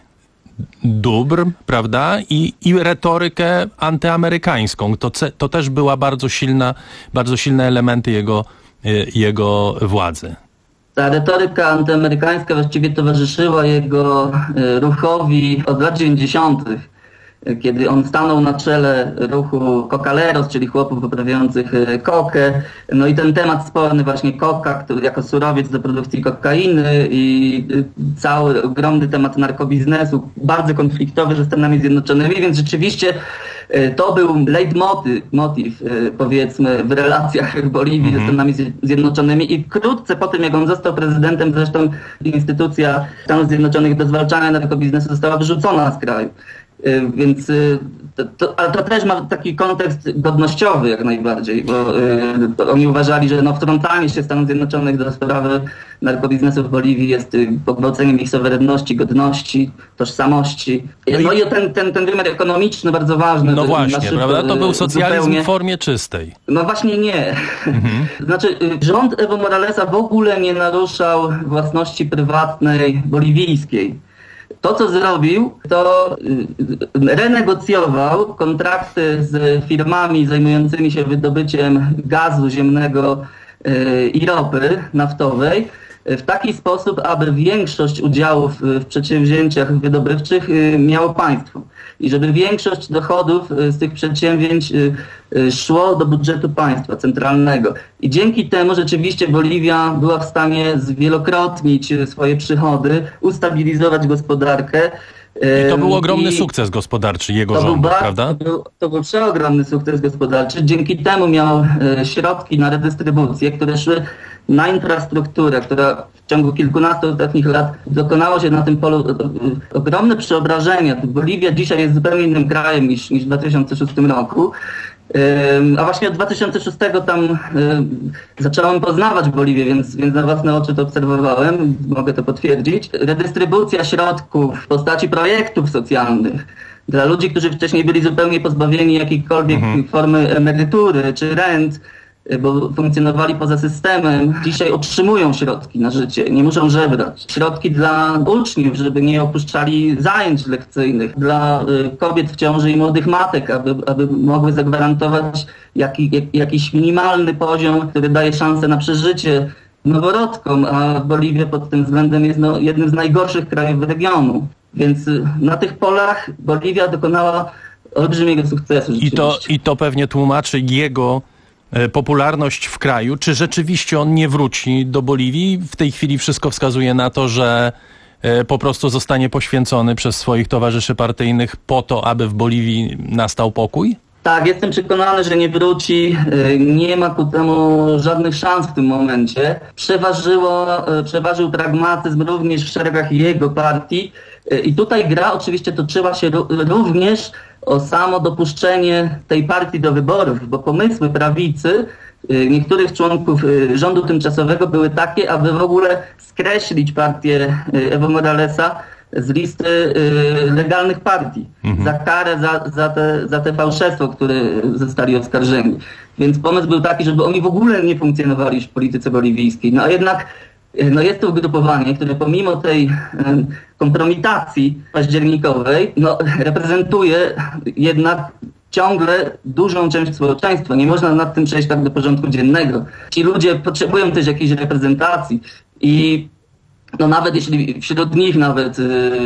Speaker 17: dóbr, prawda? I, i retorykę antyamerykańską. To, to też była bardzo silna, bardzo silne elementy jego, jego władzy.
Speaker 4: Ta retoryka antyamerykańska właściwie towarzyszyła jego ruchowi od lat dziewięćdziesiątych, kiedy on stanął na czele ruchu Cocaleros, czyli chłopów poprawiających kokę. No i ten temat sporny właśnie koka, który jako surowiec do produkcji kokainy i cały ogromny temat narkobiznesu, bardzo konfliktowy ze Stanami Zjednoczonymi, więc rzeczywiście to był leitmotiv, motyw, powiedzmy, w relacjach Boliwii mm-hmm. ze Stanami Zjednoczonymi i wkrótce po tym, jak on został prezydentem, zresztą instytucja Stanów Zjednoczonych do zwalczania narkobiznesu została wyrzucona z kraju. Więc to, to, ale to też ma taki kontekst godnościowy jak najbardziej, bo y, oni uważali, że no, wtrącanie się Stanów Zjednoczonych do sprawy narkobiznesu w Boliwii jest y, pogwałceniem ich suwerenności, godności, tożsamości. No, no i ten, ten, ten wymiar ekonomiczny bardzo ważny.
Speaker 17: No właśnie, szybko, prawda? To był socjalizm
Speaker 4: zupełnie
Speaker 17: w formie czystej.
Speaker 4: No właśnie nie. Mhm. Znaczy y, rząd Evo Moralesa w ogóle nie naruszał własności prywatnej boliwijskiej. To, co zrobił, to renegocjował kontrakty z firmami zajmującymi się wydobyciem gazu ziemnego i ropy naftowej w taki sposób, aby większość udziałów w przedsięwzięciach wydobywczych miało państwo. I żeby większość dochodów z tych przedsięwzięć szło do budżetu państwa centralnego. I dzięki temu rzeczywiście Boliwia była w stanie zwielokrotnić swoje przychody, ustabilizować gospodarkę.
Speaker 17: I to był ogromny I sukces gospodarczy jego rządu,
Speaker 4: bardzo,
Speaker 17: prawda?
Speaker 4: To był, to był przeogromny sukces gospodarczy. Dzięki temu miał e, środki na redystrybucję, które szły na infrastrukturę, która w ciągu kilkunastu ostatnich lat dokonało się na tym polu e, e, ogromne przeobrażenia. Boliwia dzisiaj jest zupełnie innym krajem niż, niż w dwa tysiące szóstym roku. A właśnie od dwa tysiące szóstego tam zacząłem poznawać Boliwię, więc, więc na własne oczy to obserwowałem, mogę to potwierdzić. Redystrybucja środków w postaci projektów socjalnych dla ludzi, którzy wcześniej byli zupełnie pozbawieni jakiejkolwiek mhm. formy emerytury czy rent, bo funkcjonowali poza systemem, dzisiaj otrzymują środki na życie, nie muszą żebrać. Środki dla uczniów, żeby nie opuszczali zajęć lekcyjnych, dla y, kobiet w ciąży i młodych matek, aby, aby mogły zagwarantować jaki, jak, jakiś minimalny poziom, który daje szansę na przeżycie noworodkom, a Boliwia pod tym względem jest no, jednym z najgorszych krajów regionu. Więc y, na tych polach Boliwia dokonała olbrzymiego sukcesu.
Speaker 17: I to, I to pewnie tłumaczy jego popularność w kraju. Czy rzeczywiście on nie wróci do Boliwii? W tej chwili wszystko wskazuje na to, że po prostu zostanie poświęcony przez swoich towarzyszy partyjnych po to, aby w Boliwii nastał pokój?
Speaker 4: Tak, jestem przekonany, że nie wróci. Nie ma ku temu żadnych szans w tym momencie. Przeważyło, przeważył pragmatyzm również w szeregach jego partii. I tutaj gra oczywiście toczyła się również o samo dopuszczenie tej partii do wyborów, bo pomysły prawicy niektórych członków rządu tymczasowego były takie, aby w ogóle skreślić partię Evo Moralesa z listy legalnych partii mhm. za karę za, za, te, za te fałszerstwo, które zostali oskarżeni. Więc pomysł był taki, żeby oni w ogóle nie funkcjonowali w polityce boliwijskiej. No a jednak no jest to ugrupowanie, które pomimo tej um, kompromitacji październikowej no, reprezentuje jednak ciągle dużą część społeczeństwa. Nie można nad tym przejść tak do porządku dziennego. Ci ludzie potrzebują też jakiejś reprezentacji i no nawet jeśli wśród nich nawet y,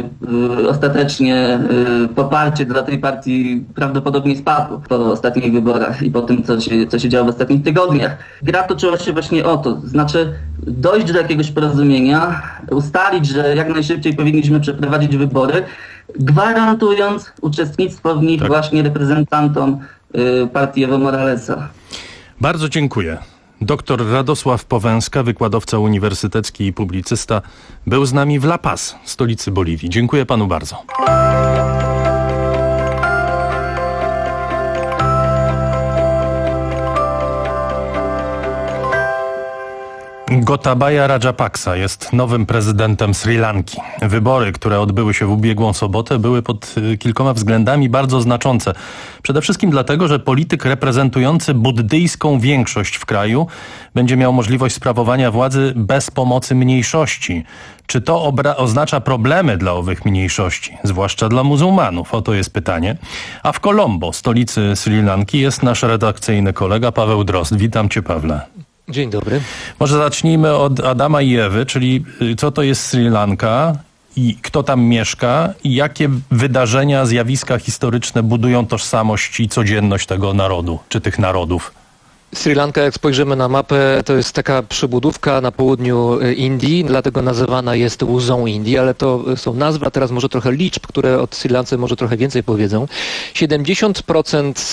Speaker 4: y, ostatecznie y, poparcie dla tej partii prawdopodobnie spadło po ostatnich wyborach i po tym, co się, co się działo w ostatnich tygodniach. Gra toczyła się właśnie o to, znaczy dojść do jakiegoś porozumienia, ustalić, że jak najszybciej powinniśmy przeprowadzić wybory, gwarantując uczestnictwo w nich tak. właśnie reprezentantom y, partii Evo Moralesa.
Speaker 17: Bardzo dziękuję. Doktor Radosław Powęska, wykładowca uniwersytecki i publicysta, był z nami w La Paz, stolicy Boliwii. Dziękuję panu bardzo. Gotabaya Rajapaksa jest nowym prezydentem Sri Lanki. Wybory, które odbyły się w ubiegłą sobotę, były pod kilkoma względami bardzo znaczące. Przede wszystkim dlatego, że polityk reprezentujący buddyjską większość w kraju będzie miał możliwość sprawowania władzy bez pomocy mniejszości. Czy to oznacza problemy dla owych mniejszości, zwłaszcza dla muzułmanów? Oto jest pytanie. A w Colombo, stolicy Sri Lanki, jest nasz redakcyjny kolega Paweł Drozd. Witam cię, Pawle.
Speaker 5: Dzień dobry.
Speaker 17: Może zacznijmy od Adama i Ewy, czyli co to jest Sri Lanka i kto tam mieszka i jakie wydarzenia, zjawiska historyczne budują tożsamość i codzienność tego narodu, czy tych narodów?
Speaker 5: Sri Lanka, jak spojrzymy na mapę, to jest taka przybudówka na południu Indii, dlatego nazywana jest łzą Indii, ale to są nazwy, a teraz może trochę liczb, które od Sri Lance może trochę więcej powiedzą. siedemdziesiąt procent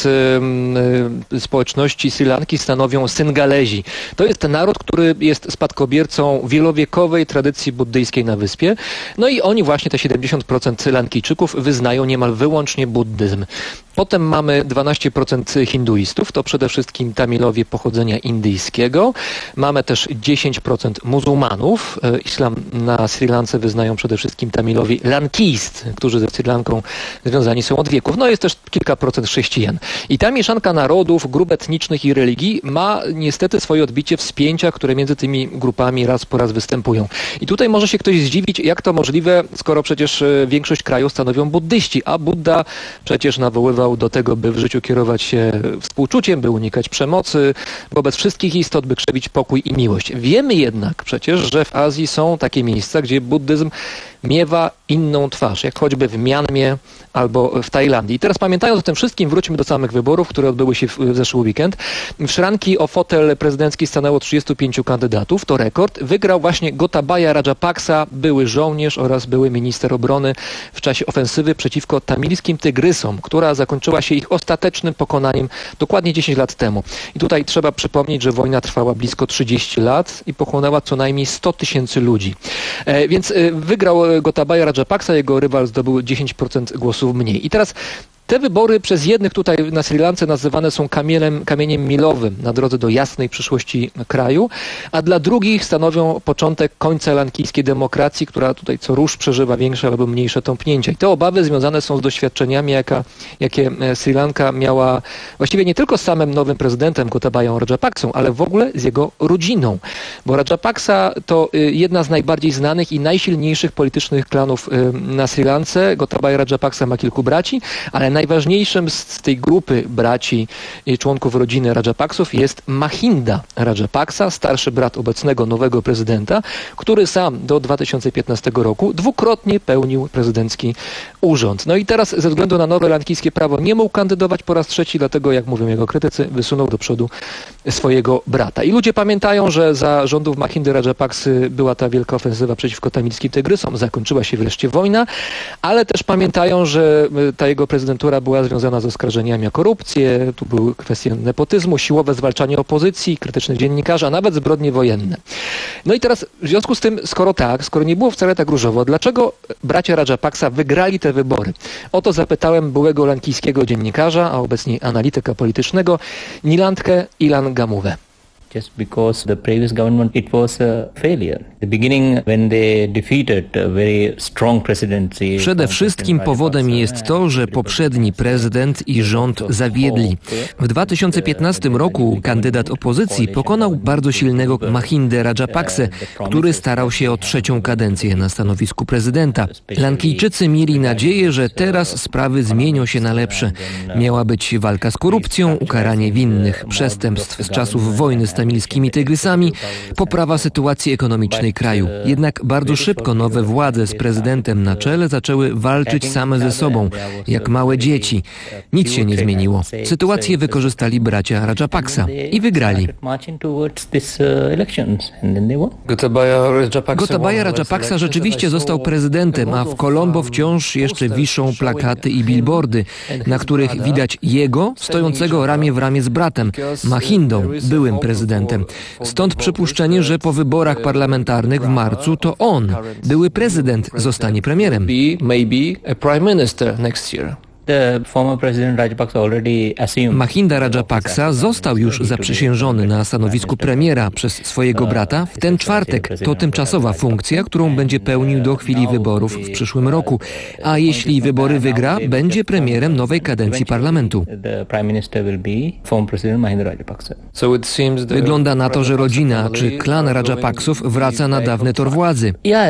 Speaker 5: społeczności Sri Lanki stanowią Syngalezi. To jest naród, który jest spadkobiercą wielowiekowej tradycji buddyjskiej na wyspie. No i oni właśnie, te siedemdziesiąt procent Lankijczyków, wyznają niemal wyłącznie buddyzm. Potem mamy dwanaście procent hinduistów, to przede wszystkim Tamilowie pochodzenia indyjskiego. Mamy też dziesięć procent muzułmanów. Islam na Sri Lance wyznają przede wszystkim Tamilowie Lankist, którzy ze Sri Lanką związani są od wieków. No jest też kilka procent chrześcijan. I ta mieszanka narodów, grup etnicznych i religii ma niestety swoje odbicie w spięciach, które między tymi grupami raz po raz występują. I tutaj może się ktoś zdziwić, jak to możliwe, skoro przecież większość kraju stanowią buddyści, a Buddha przecież nawoływał do tego, by w życiu kierować się współczuciem, by unikać przemocy wobec wszystkich istot, by krzewić pokój i miłość. Wiemy jednak przecież, że w Azji są takie miejsca, gdzie buddyzm miewa inną twarz, jak choćby w Mjanmie albo w Tajlandii. I teraz pamiętając o tym wszystkim, wróćmy do samych wyborów, które odbyły się w, w zeszły weekend. W szranki o fotel prezydencki stanęło trzydziestu pięciu kandydatów, to rekord. Wygrał właśnie Gotabaya Rajapaksa, były żołnierz oraz były minister obrony w czasie ofensywy przeciwko tamilskim tygrysom, która zakończyła się ich ostatecznym pokonaniem dokładnie dziesięć lat temu. I tutaj trzeba przypomnieć, że wojna trwała blisko trzydzieści lat i pochłonęła co najmniej sto tysięcy ludzi. E, więc e, wygrał Gotabaya Rajapaksa, jego rywal zdobył dziesięć procent głosów mniej. I teraz Te wybory przez jednych tutaj na Sri Lance nazywane są kamieniem, kamieniem milowym na drodze do jasnej przyszłości kraju, a dla drugich stanowią początek końca lankijskiej demokracji, która tutaj co rusz przeżywa większe albo mniejsze tąpnięcia. I te obawy związane są z doświadczeniami, jaka, jakie Sri Lanka miała właściwie nie tylko z samym nowym prezydentem Gotabają Rajapaksą, ale w ogóle z jego rodziną. Bo Rajapaksa to jedna z najbardziej znanych i najsilniejszych politycznych klanów na Sri Lance. Gotabaya Rajapaksa ma kilku braci, ale najważniejszym z tej grupy braci i członków rodziny Rajapaksów jest Mahinda Rajapaksa, starszy brat obecnego nowego prezydenta, który sam do dwa tysiące piętnastego roku dwukrotnie pełnił prezydencki urząd. No i teraz ze względu na nowe lankijskie prawo nie mógł kandydować po raz trzeci, dlatego jak mówią jego krytycy, wysunął do przodu swojego brata. I ludzie pamiętają, że za rządów Mahindy Rajapaksy była ta wielka ofensywa przeciwko tamilskim tygrysom, zakończyła się wreszcie wojna, ale też pamiętają, że ta jego prezydentura była związana z oskarżeniami o korupcję, tu były kwestie nepotyzmu, siłowe zwalczanie opozycji, krytycznych dziennikarzy, a nawet zbrodnie wojenne. No i teraz w związku z tym, skoro tak, skoro nie było wcale tak różowo, dlaczego bracia Rajapaksa wygrali te wybory? O to zapytałem byłego lankijskiego dziennikarza, a obecnie analityka politycznego, Nilandkę Ilangamówę.
Speaker 6: Just because the previous government, it was a failure. The beginning when they defeated a very strong presidency.
Speaker 22: Przede wszystkim powodem jest to, że poprzedni prezydent i rząd zawiedli. W dwa tysiące piętnastym roku kandydat opozycji pokonał bardzo silnego Mahindę Rajapaksę, który starał się o trzecią kadencję na stanowisku prezydenta. Lankijczycy mieli nadzieję, że teraz sprawy zmienią się na lepsze. Miała być walka z korupcją, ukaranie winnych przestępstw z czasów wojny z tamilskimi tygrysami, poprawa sytuacji ekonomicznej kraju. Jednak bardzo szybko nowe władze z prezydentem na czele zaczęły walczyć same ze sobą, jak małe dzieci. Nic się nie zmieniło. Sytuację wykorzystali bracia Rajapaksa i wygrali. Gotabaya Rajapaksa rzeczywiście został prezydentem, a w Colombo wciąż jeszcze wiszą plakaty i billboardy, na których widać jego stojącego ramię w ramię z bratem, Mahindą, byłym prezydentem. Stąd przypuszczenie, że po wyborach parlamentarnych w marcu to on, były prezydent, zostanie premierem. Mahinda Rajapaksa został już zaprzysiężony na stanowisku premiera przez swojego brata w ten czwartek. To tymczasowa funkcja, którą będzie pełnił do chwili wyborów w przyszłym roku. A jeśli wybory wygra, będzie premierem nowej kadencji parlamentu. Wygląda na to, że rodzina czy klan Rajapaksów wraca na dawny tor władzy.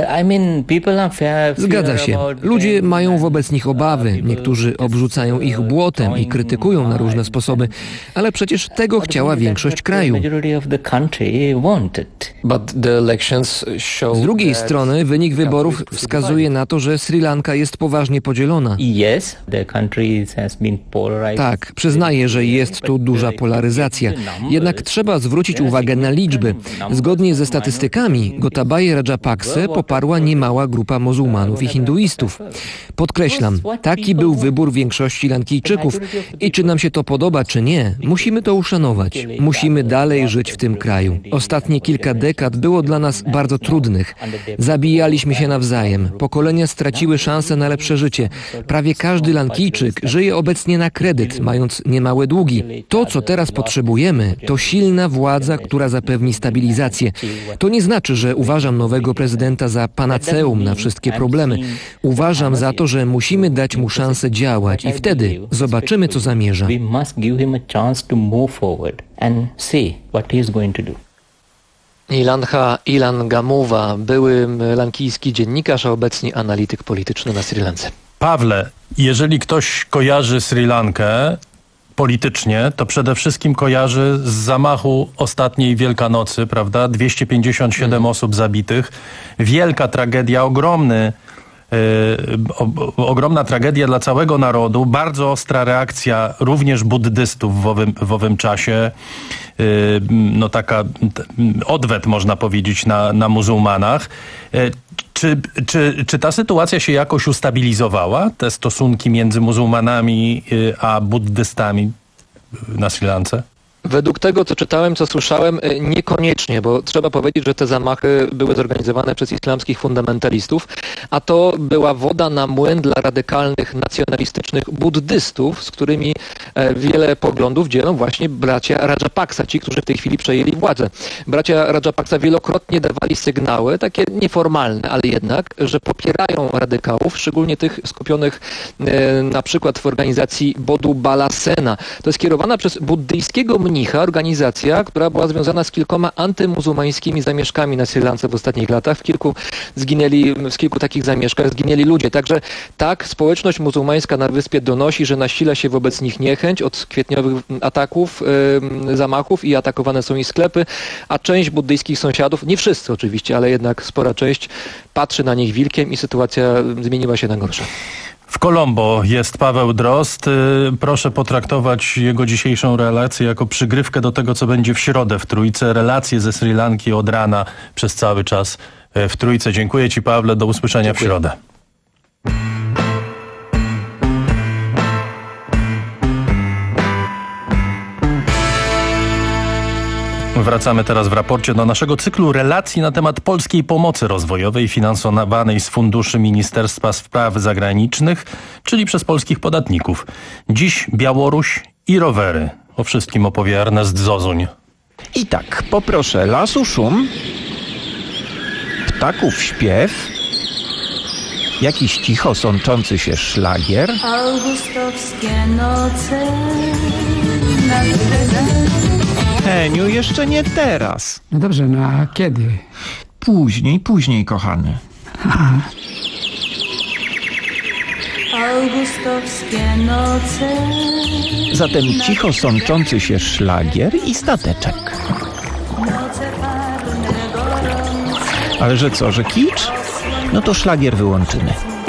Speaker 22: Zgadza się. Ludzie mają wobec nich obawy. Niektórzy obrzucają ich błotem i krytykują na różne sposoby, ale przecież tego chciała większość kraju. Z drugiej strony wynik wyborów wskazuje na to, że Sri Lanka jest poważnie podzielona. Tak, przyznaję, że jest tu duża polaryzacja. Jednak trzeba zwrócić uwagę na liczby. Zgodnie ze statystykami Gotabaję Rajapaksę poparła niemała grupa muzułmanów i hinduistów. Podkreślam, taki był wybór większości Lankijczyków i czy nam się to podoba, czy nie, musimy to uszanować. Musimy dalej żyć w tym kraju. Ostatnie kilka dekad było dla nas bardzo trudnych. Zabijaliśmy się nawzajem. Pokolenia straciły szansę na lepsze życie. Prawie każdy Lankijczyk żyje obecnie na kredyt, mając niemałe długi. To, co teraz potrzebujemy, to silna władza, która zapewni stabilizację. To nie znaczy, że uważam nowego prezydenta za panaceum na wszystkie problemy. Uważam za to, że musimy dać mu szansę działać i wtedy zobaczymy, co zamierza.
Speaker 5: Nilandha Ilangamova, były lankijski dziennikarz, a obecnie analityk polityczny na Sri Lance.
Speaker 17: Pawle, jeżeli ktoś kojarzy Sri Lankę politycznie, to przede wszystkim kojarzy z zamachu ostatniej Wielkanocy, prawda? dwieście pięćdziesiąt siedem hmm. osób zabitych. Wielka tragedia, ogromny Yy, o, ogromna tragedia dla całego narodu, bardzo ostra reakcja również buddystów w owym, w owym czasie, yy, no taka t, odwet można powiedzieć na, na muzułmanach. Yy, czy, czy, czy ta sytuacja się jakoś ustabilizowała, te stosunki między muzułmanami yy, a buddystami na Sri Lance?
Speaker 5: Według tego, co czytałem, co słyszałem, niekoniecznie, bo trzeba powiedzieć, że te zamachy były zorganizowane przez islamskich fundamentalistów, a to była woda na młyn dla radykalnych, nacjonalistycznych buddystów, z którymi wiele poglądów dzielą właśnie bracia Rajapaksa, ci, którzy w tej chwili przejęli władzę. Bracia Rajapaksa wielokrotnie dawali sygnały, takie nieformalne, ale jednak, że popierają radykałów, szczególnie tych skupionych e, na przykład w organizacji Bodu Bala Sena. To jest kierowana przez buddyjskiego mnicha organizacja, która była związana z kilkoma antymuzułmańskimi zamieszkami na Sri Lance w ostatnich latach. W kilku zginęli, w kilku takich zamieszkach zginęli ludzie. Także tak, społeczność muzułmańska na wyspie donosi, że nasila się wobec nich niechęć od kwietniowych ataków, e, zamachów i atakowane są ich sklepy, a część buddyjskich sąsiadów, nie wszyscy oczywiście, ale jednak spora część, patrzy na nich wilkiem i sytuacja zmieniła się na gorsze.
Speaker 17: W Colombo jest Paweł Drozd. Proszę potraktować jego dzisiejszą relację jako przygrywkę do tego, co będzie w środę w Trójce. Relacje ze Sri Lanki od rana przez cały czas w Trójce. Dziękuję Ci, Pawle. Do usłyszenia Dziękuję. w środę. Wracamy teraz w raporcie do naszego cyklu relacji na temat polskiej pomocy rozwojowej finansowanej z funduszy Ministerstwa Spraw Zagranicznych, czyli przez polskich podatników. Dziś Białoruś i rowery. O wszystkim opowie Ernest Zozuń.
Speaker 8: I tak, poproszę lasu szum, ptaków śpiew, jakiś cicho sączący się szlagier.
Speaker 15: Augustowskie noce nad brzegami.
Speaker 8: Heniu, jeszcze nie teraz.
Speaker 9: No dobrze, no a kiedy?
Speaker 8: Później, później, kochany.
Speaker 9: Aha.
Speaker 15: Augustowskie noce.
Speaker 8: Zatem cicho sączący się szlagier i stateczek. Ale że co, że kicz? No to szlagier wyłączymy.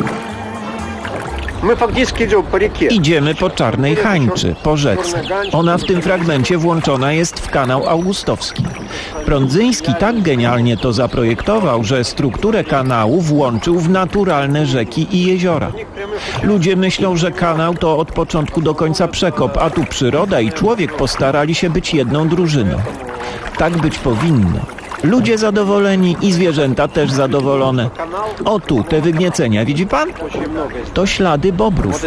Speaker 8: Idziemy po Czarnej Hańczy, po rzece. Ona w tym fragmencie włączona jest w kanał augustowski. Prądzyński tak genialnie to zaprojektował, że strukturę kanału włączył w naturalne rzeki i jeziora. Ludzie myślą, że kanał to od początku do końca przekop, a tu przyroda i człowiek postarali się być jedną drużyną. Tak być powinno. Ludzie zadowoleni i zwierzęta też zadowolone. O tu, te wygniecenia, widzi pan? To ślady bobrów.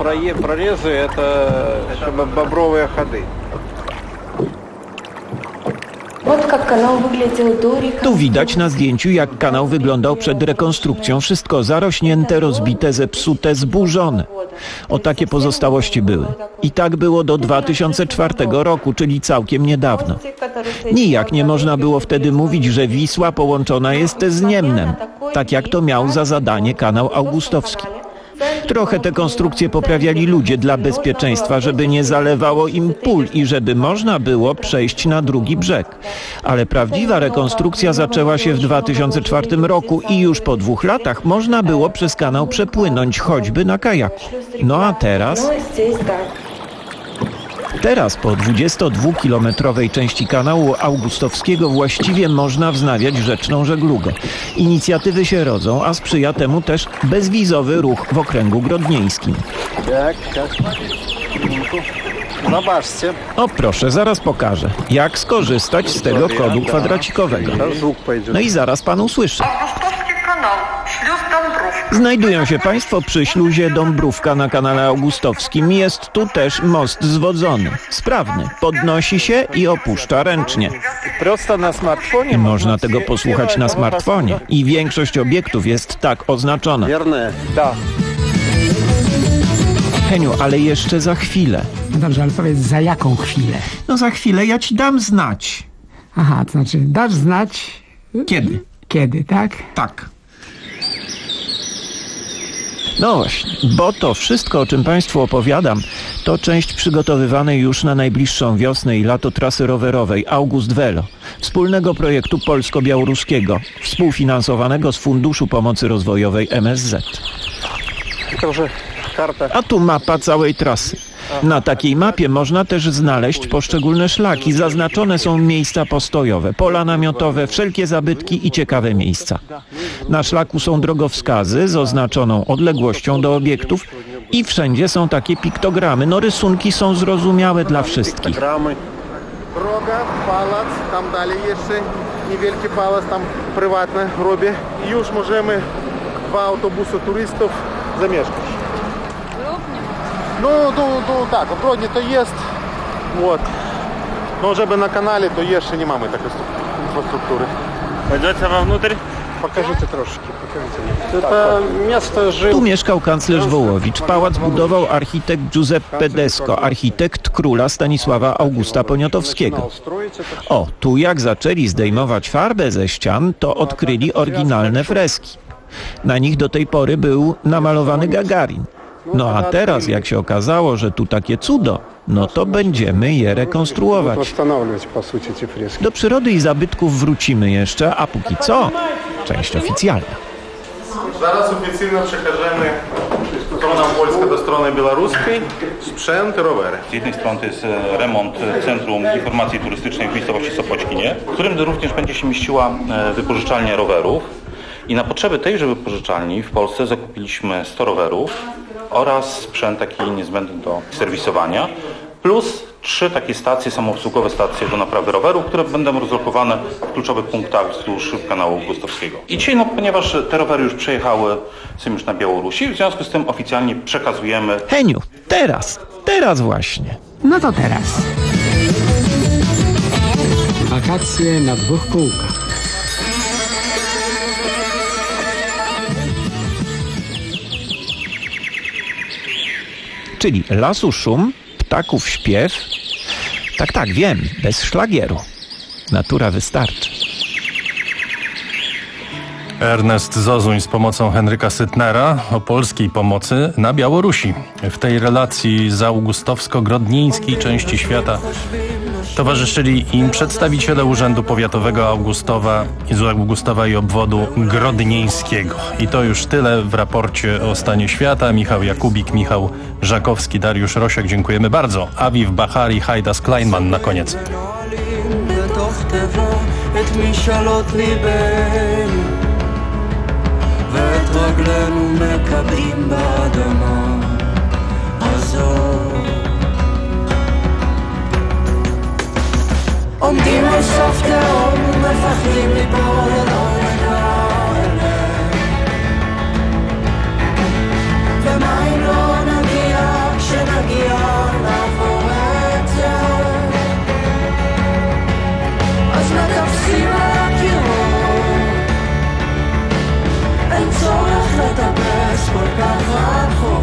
Speaker 8: Tu widać na zdjęciu, jak kanał wyglądał przed rekonstrukcją. Wszystko zarośnięte, rozbite, zepsute, zburzone. O takie pozostałości były. I tak było do dwa tysiące czwartego roku, czyli całkiem niedawno. Nijak nie można było wtedy mówić, że Wisła połączona jest z Niemnem, tak jak to miał za zadanie kanał augustowski. Trochę te konstrukcje poprawiali ludzie dla bezpieczeństwa, żeby nie zalewało im pól i żeby można było przejść na drugi brzeg. Ale prawdziwa rekonstrukcja zaczęła się w dwa tysiące czwartym roku i już po dwóch latach można było przez kanał przepłynąć choćby na kajaku. No a teraz... Teraz po dwudziestodwukilometrowej części kanału augustowskiego właściwie można wznawiać rzeczną żeglugę. Inicjatywy się rodzą, a sprzyja temu też bezwizowy ruch w okręgu grodnieńskim.
Speaker 23: Zobaczcie.
Speaker 8: O proszę, zaraz pokażę, jak skorzystać z tego kodu kwadracikowego. No i zaraz pan usłyszy. Znajdują się państwo przy śluzie Dąbrówka na kanale augustowskim. Jest tu też most zwodzony. Sprawny. Podnosi się i opuszcza ręcznie.
Speaker 23: Prosto na smartfonie.
Speaker 8: I można tego posłuchać na smartfonie. I większość obiektów jest tak oznaczona.
Speaker 23: Wierne, tak.
Speaker 8: Heniu, ale jeszcze za chwilę.
Speaker 9: No dobrze, ale powiedz, za jaką chwilę?
Speaker 8: No za chwilę ja ci dam znać.
Speaker 9: Aha, to znaczy dasz znać...
Speaker 8: Kiedy?
Speaker 9: Kiedy, tak?
Speaker 8: Tak. No właśnie, bo to wszystko, o czym Państwu opowiadam, to część przygotowywanej już na najbliższą wiosnę i lato trasy rowerowej August Velo, wspólnego projektu polsko-białoruskiego, współfinansowanego z Funduszu Pomocy Rozwojowej M S Z. A tu mapa całej trasy. Na takiej mapie można też znaleźć poszczególne szlaki. Zaznaczone są miejsca postojowe, pola namiotowe, wszelkie zabytki i ciekawe miejsca. Na szlaku są drogowskazy z oznaczoną odległością do obiektów i wszędzie są takie piktogramy. No rysunki są zrozumiałe dla wszystkich.
Speaker 21: Droga, pałac, tam dalej jeszcze niewielki pałac, tam prywatny robię. I już możemy dwa autobusy turystów zamieszkać. No, no, no tak, w Grodnie to jest. Вот. No, żeby na kanale, to jeszcze nie mamy takiej infrastruktury.
Speaker 23: Pойдете вовнутрь?
Speaker 21: Покажите troszkę. To miasto żyło.
Speaker 8: Tu mieszkał kanclerz Wołowicz. Pałac budował architekt Giuseppe Desco, architekt króla Stanisława Augusta Poniatowskiego. O, tu jak zaczęli zdejmować farbę ze ścian, to odkryli oryginalne freski. Na nich do tej pory był namalowany Gagarin. No a teraz, jak się okazało, że tu takie cudo, no to będziemy je rekonstruować. Do przyrody i zabytków wrócimy jeszcze, a póki co, część oficjalna.
Speaker 21: Zaraz oficjalnie przekażemy stroną polską do strony białoruskiej sprzęt, rowery.
Speaker 7: Z jednej strony to jest remont Centrum Informacji Turystycznej w miejscowości Sopockinie, w którym również będzie się mieściła wypożyczalnia rowerów. I na potrzeby tejże wypożyczalni w Polsce zakupiliśmy sto rowerów oraz sprzęt taki niezbędny do serwisowania, plus trzy takie stacje, samoobsługowe stacje do naprawy rowerów, które będą rozlokowane w kluczowych punktach wzdłuż kanału Gustowskiego. I dzisiaj, no, ponieważ te rowery już przejechały, są już na Białorusi, w związku z tym oficjalnie przekazujemy...
Speaker 8: Heniu, teraz, teraz właśnie.
Speaker 9: No to teraz. Wakacje na dwóch kółkach.
Speaker 8: Czyli lasu szum, ptaków śpiew. Tak, tak, wiem, bez szlagieru. Natura wystarczy.
Speaker 17: Ernest Zozuń z pomocą Henryka Sytnera o polskiej pomocy na Białorusi. W tej relacji z augustowsko-grodnieńskiej części świata towarzyszyli im przedstawiciele Urzędu Powiatowego Augustowa, z Augustowa i obwodu grodnieńskiego. I to już tyle w raporcie o stanie świata. Michał Jakubik, Michał Żakowski, Dariusz Rosiak. Dziękujemy bardzo. Aviv Bahari, Hajdas Kleinman na koniec.
Speaker 15: עומדים על סוף תהום ומפחדים ליפול אל עומק העמק. ומה אם לא נגיע כשנגיע לעבור את זה? אז מטפסים על הקירות, אין צורך לטפס כל כך רחוק.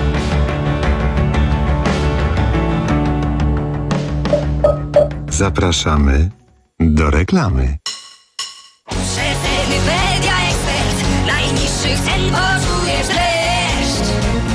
Speaker 2: Zapraszamy do reklamy.
Speaker 15: Rzetelny Media Ekspert, najniższych cen poczujesz dreszcz.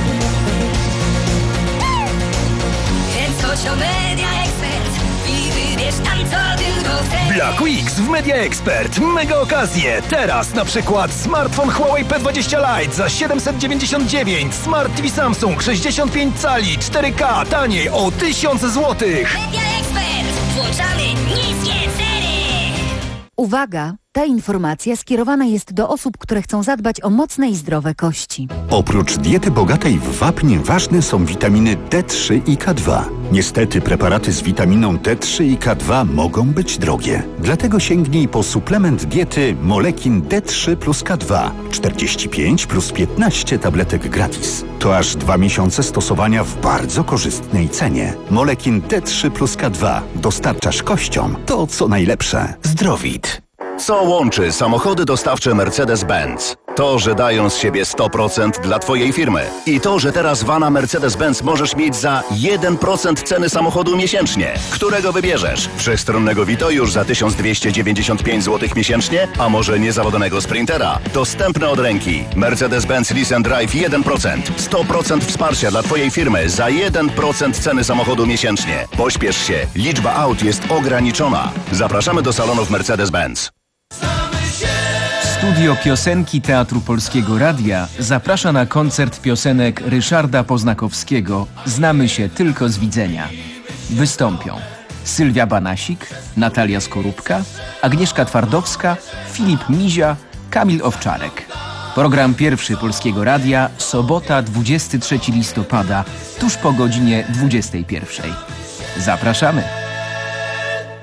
Speaker 15: Więc chodź o Media Ekspert i wybierz tam co tylko chcesz.
Speaker 11: Black Weeks w Media Expert. Mega okazje. Teraz na przykład smartfon Huawei P dwadzieścia Lite za siedemset dziewięćdziesiąt dziewięć. Smart T V Samsung sześćdziesiąt pięć cali cztery K taniej o tysiąc złotych.
Speaker 15: Media Expert. Włączamy niskie ceny!
Speaker 13: Uwaga! Ta informacja skierowana jest do osób, które chcą zadbać o mocne i zdrowe kości.
Speaker 14: Oprócz diety bogatej w wapń ważne są witaminy D trzy i K dwa. Niestety preparaty z witaminą D trzy i K dwa mogą być drogie. Dlatego sięgnij po suplement diety Molekin D trzy plus K dwa. czterdzieści pięć plus piętnaście tabletek gratis. To aż dwa miesiące stosowania w bardzo korzystnej cenie. Molekin D trzy plus K dwa. Dostarczasz kościom to, co najlepsze. Zdrowit.
Speaker 1: Co łączy samochody dostawcze Mercedes-Benz? To, że dają z siebie sto procent dla Twojej firmy. I to, że teraz vana Mercedes-Benz możesz mieć za jeden procent ceny samochodu miesięcznie. Którego wybierzesz? Wszechstronnego Vito już za tysiąc dwieście dziewięćdziesiąt pięć złotych miesięcznie? A może niezawodnego Sprintera? Dostępne od ręki. Mercedes-Benz Lease and Drive jeden procent. sto procent wsparcia dla Twojej firmy za jeden procent ceny samochodu miesięcznie. Pośpiesz się. Liczba aut jest ograniczona. Zapraszamy do salonów Mercedes-Benz.
Speaker 24: Studio Piosenki Teatru Polskiego Radia zaprasza na koncert piosenek Ryszarda Poznakowskiego Znamy się tylko z widzenia. Wystąpią Sylwia Banasik, Natalia Skorupka, Agnieszka Twardowska, Filip Mizia, Kamil Owczarek. Program pierwszy Polskiego Radia, sobota dwudziestego trzeciego listopada, tuż po godzinie dwudziestej pierwszej. Zapraszamy!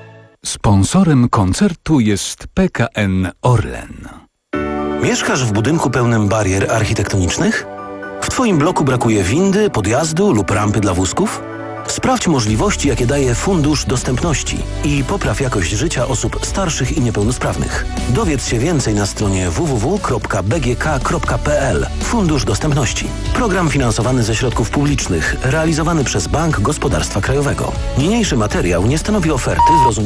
Speaker 3: Sponsorem koncertu jest P K N Orlen.
Speaker 10: Mieszkasz w budynku pełnym barier architektonicznych? W Twoim bloku brakuje windy, podjazdu lub rampy dla wózków? Sprawdź możliwości, jakie daje Fundusz Dostępności i popraw jakość życia osób starszych i niepełnosprawnych. Dowiedz się więcej na stronie w w w kropka b g k kropka p l. Fundusz Dostępności. Program finansowany ze środków publicznych, realizowany przez Bank Gospodarstwa Krajowego. Niniejszy materiał nie stanowi oferty w rozumieniu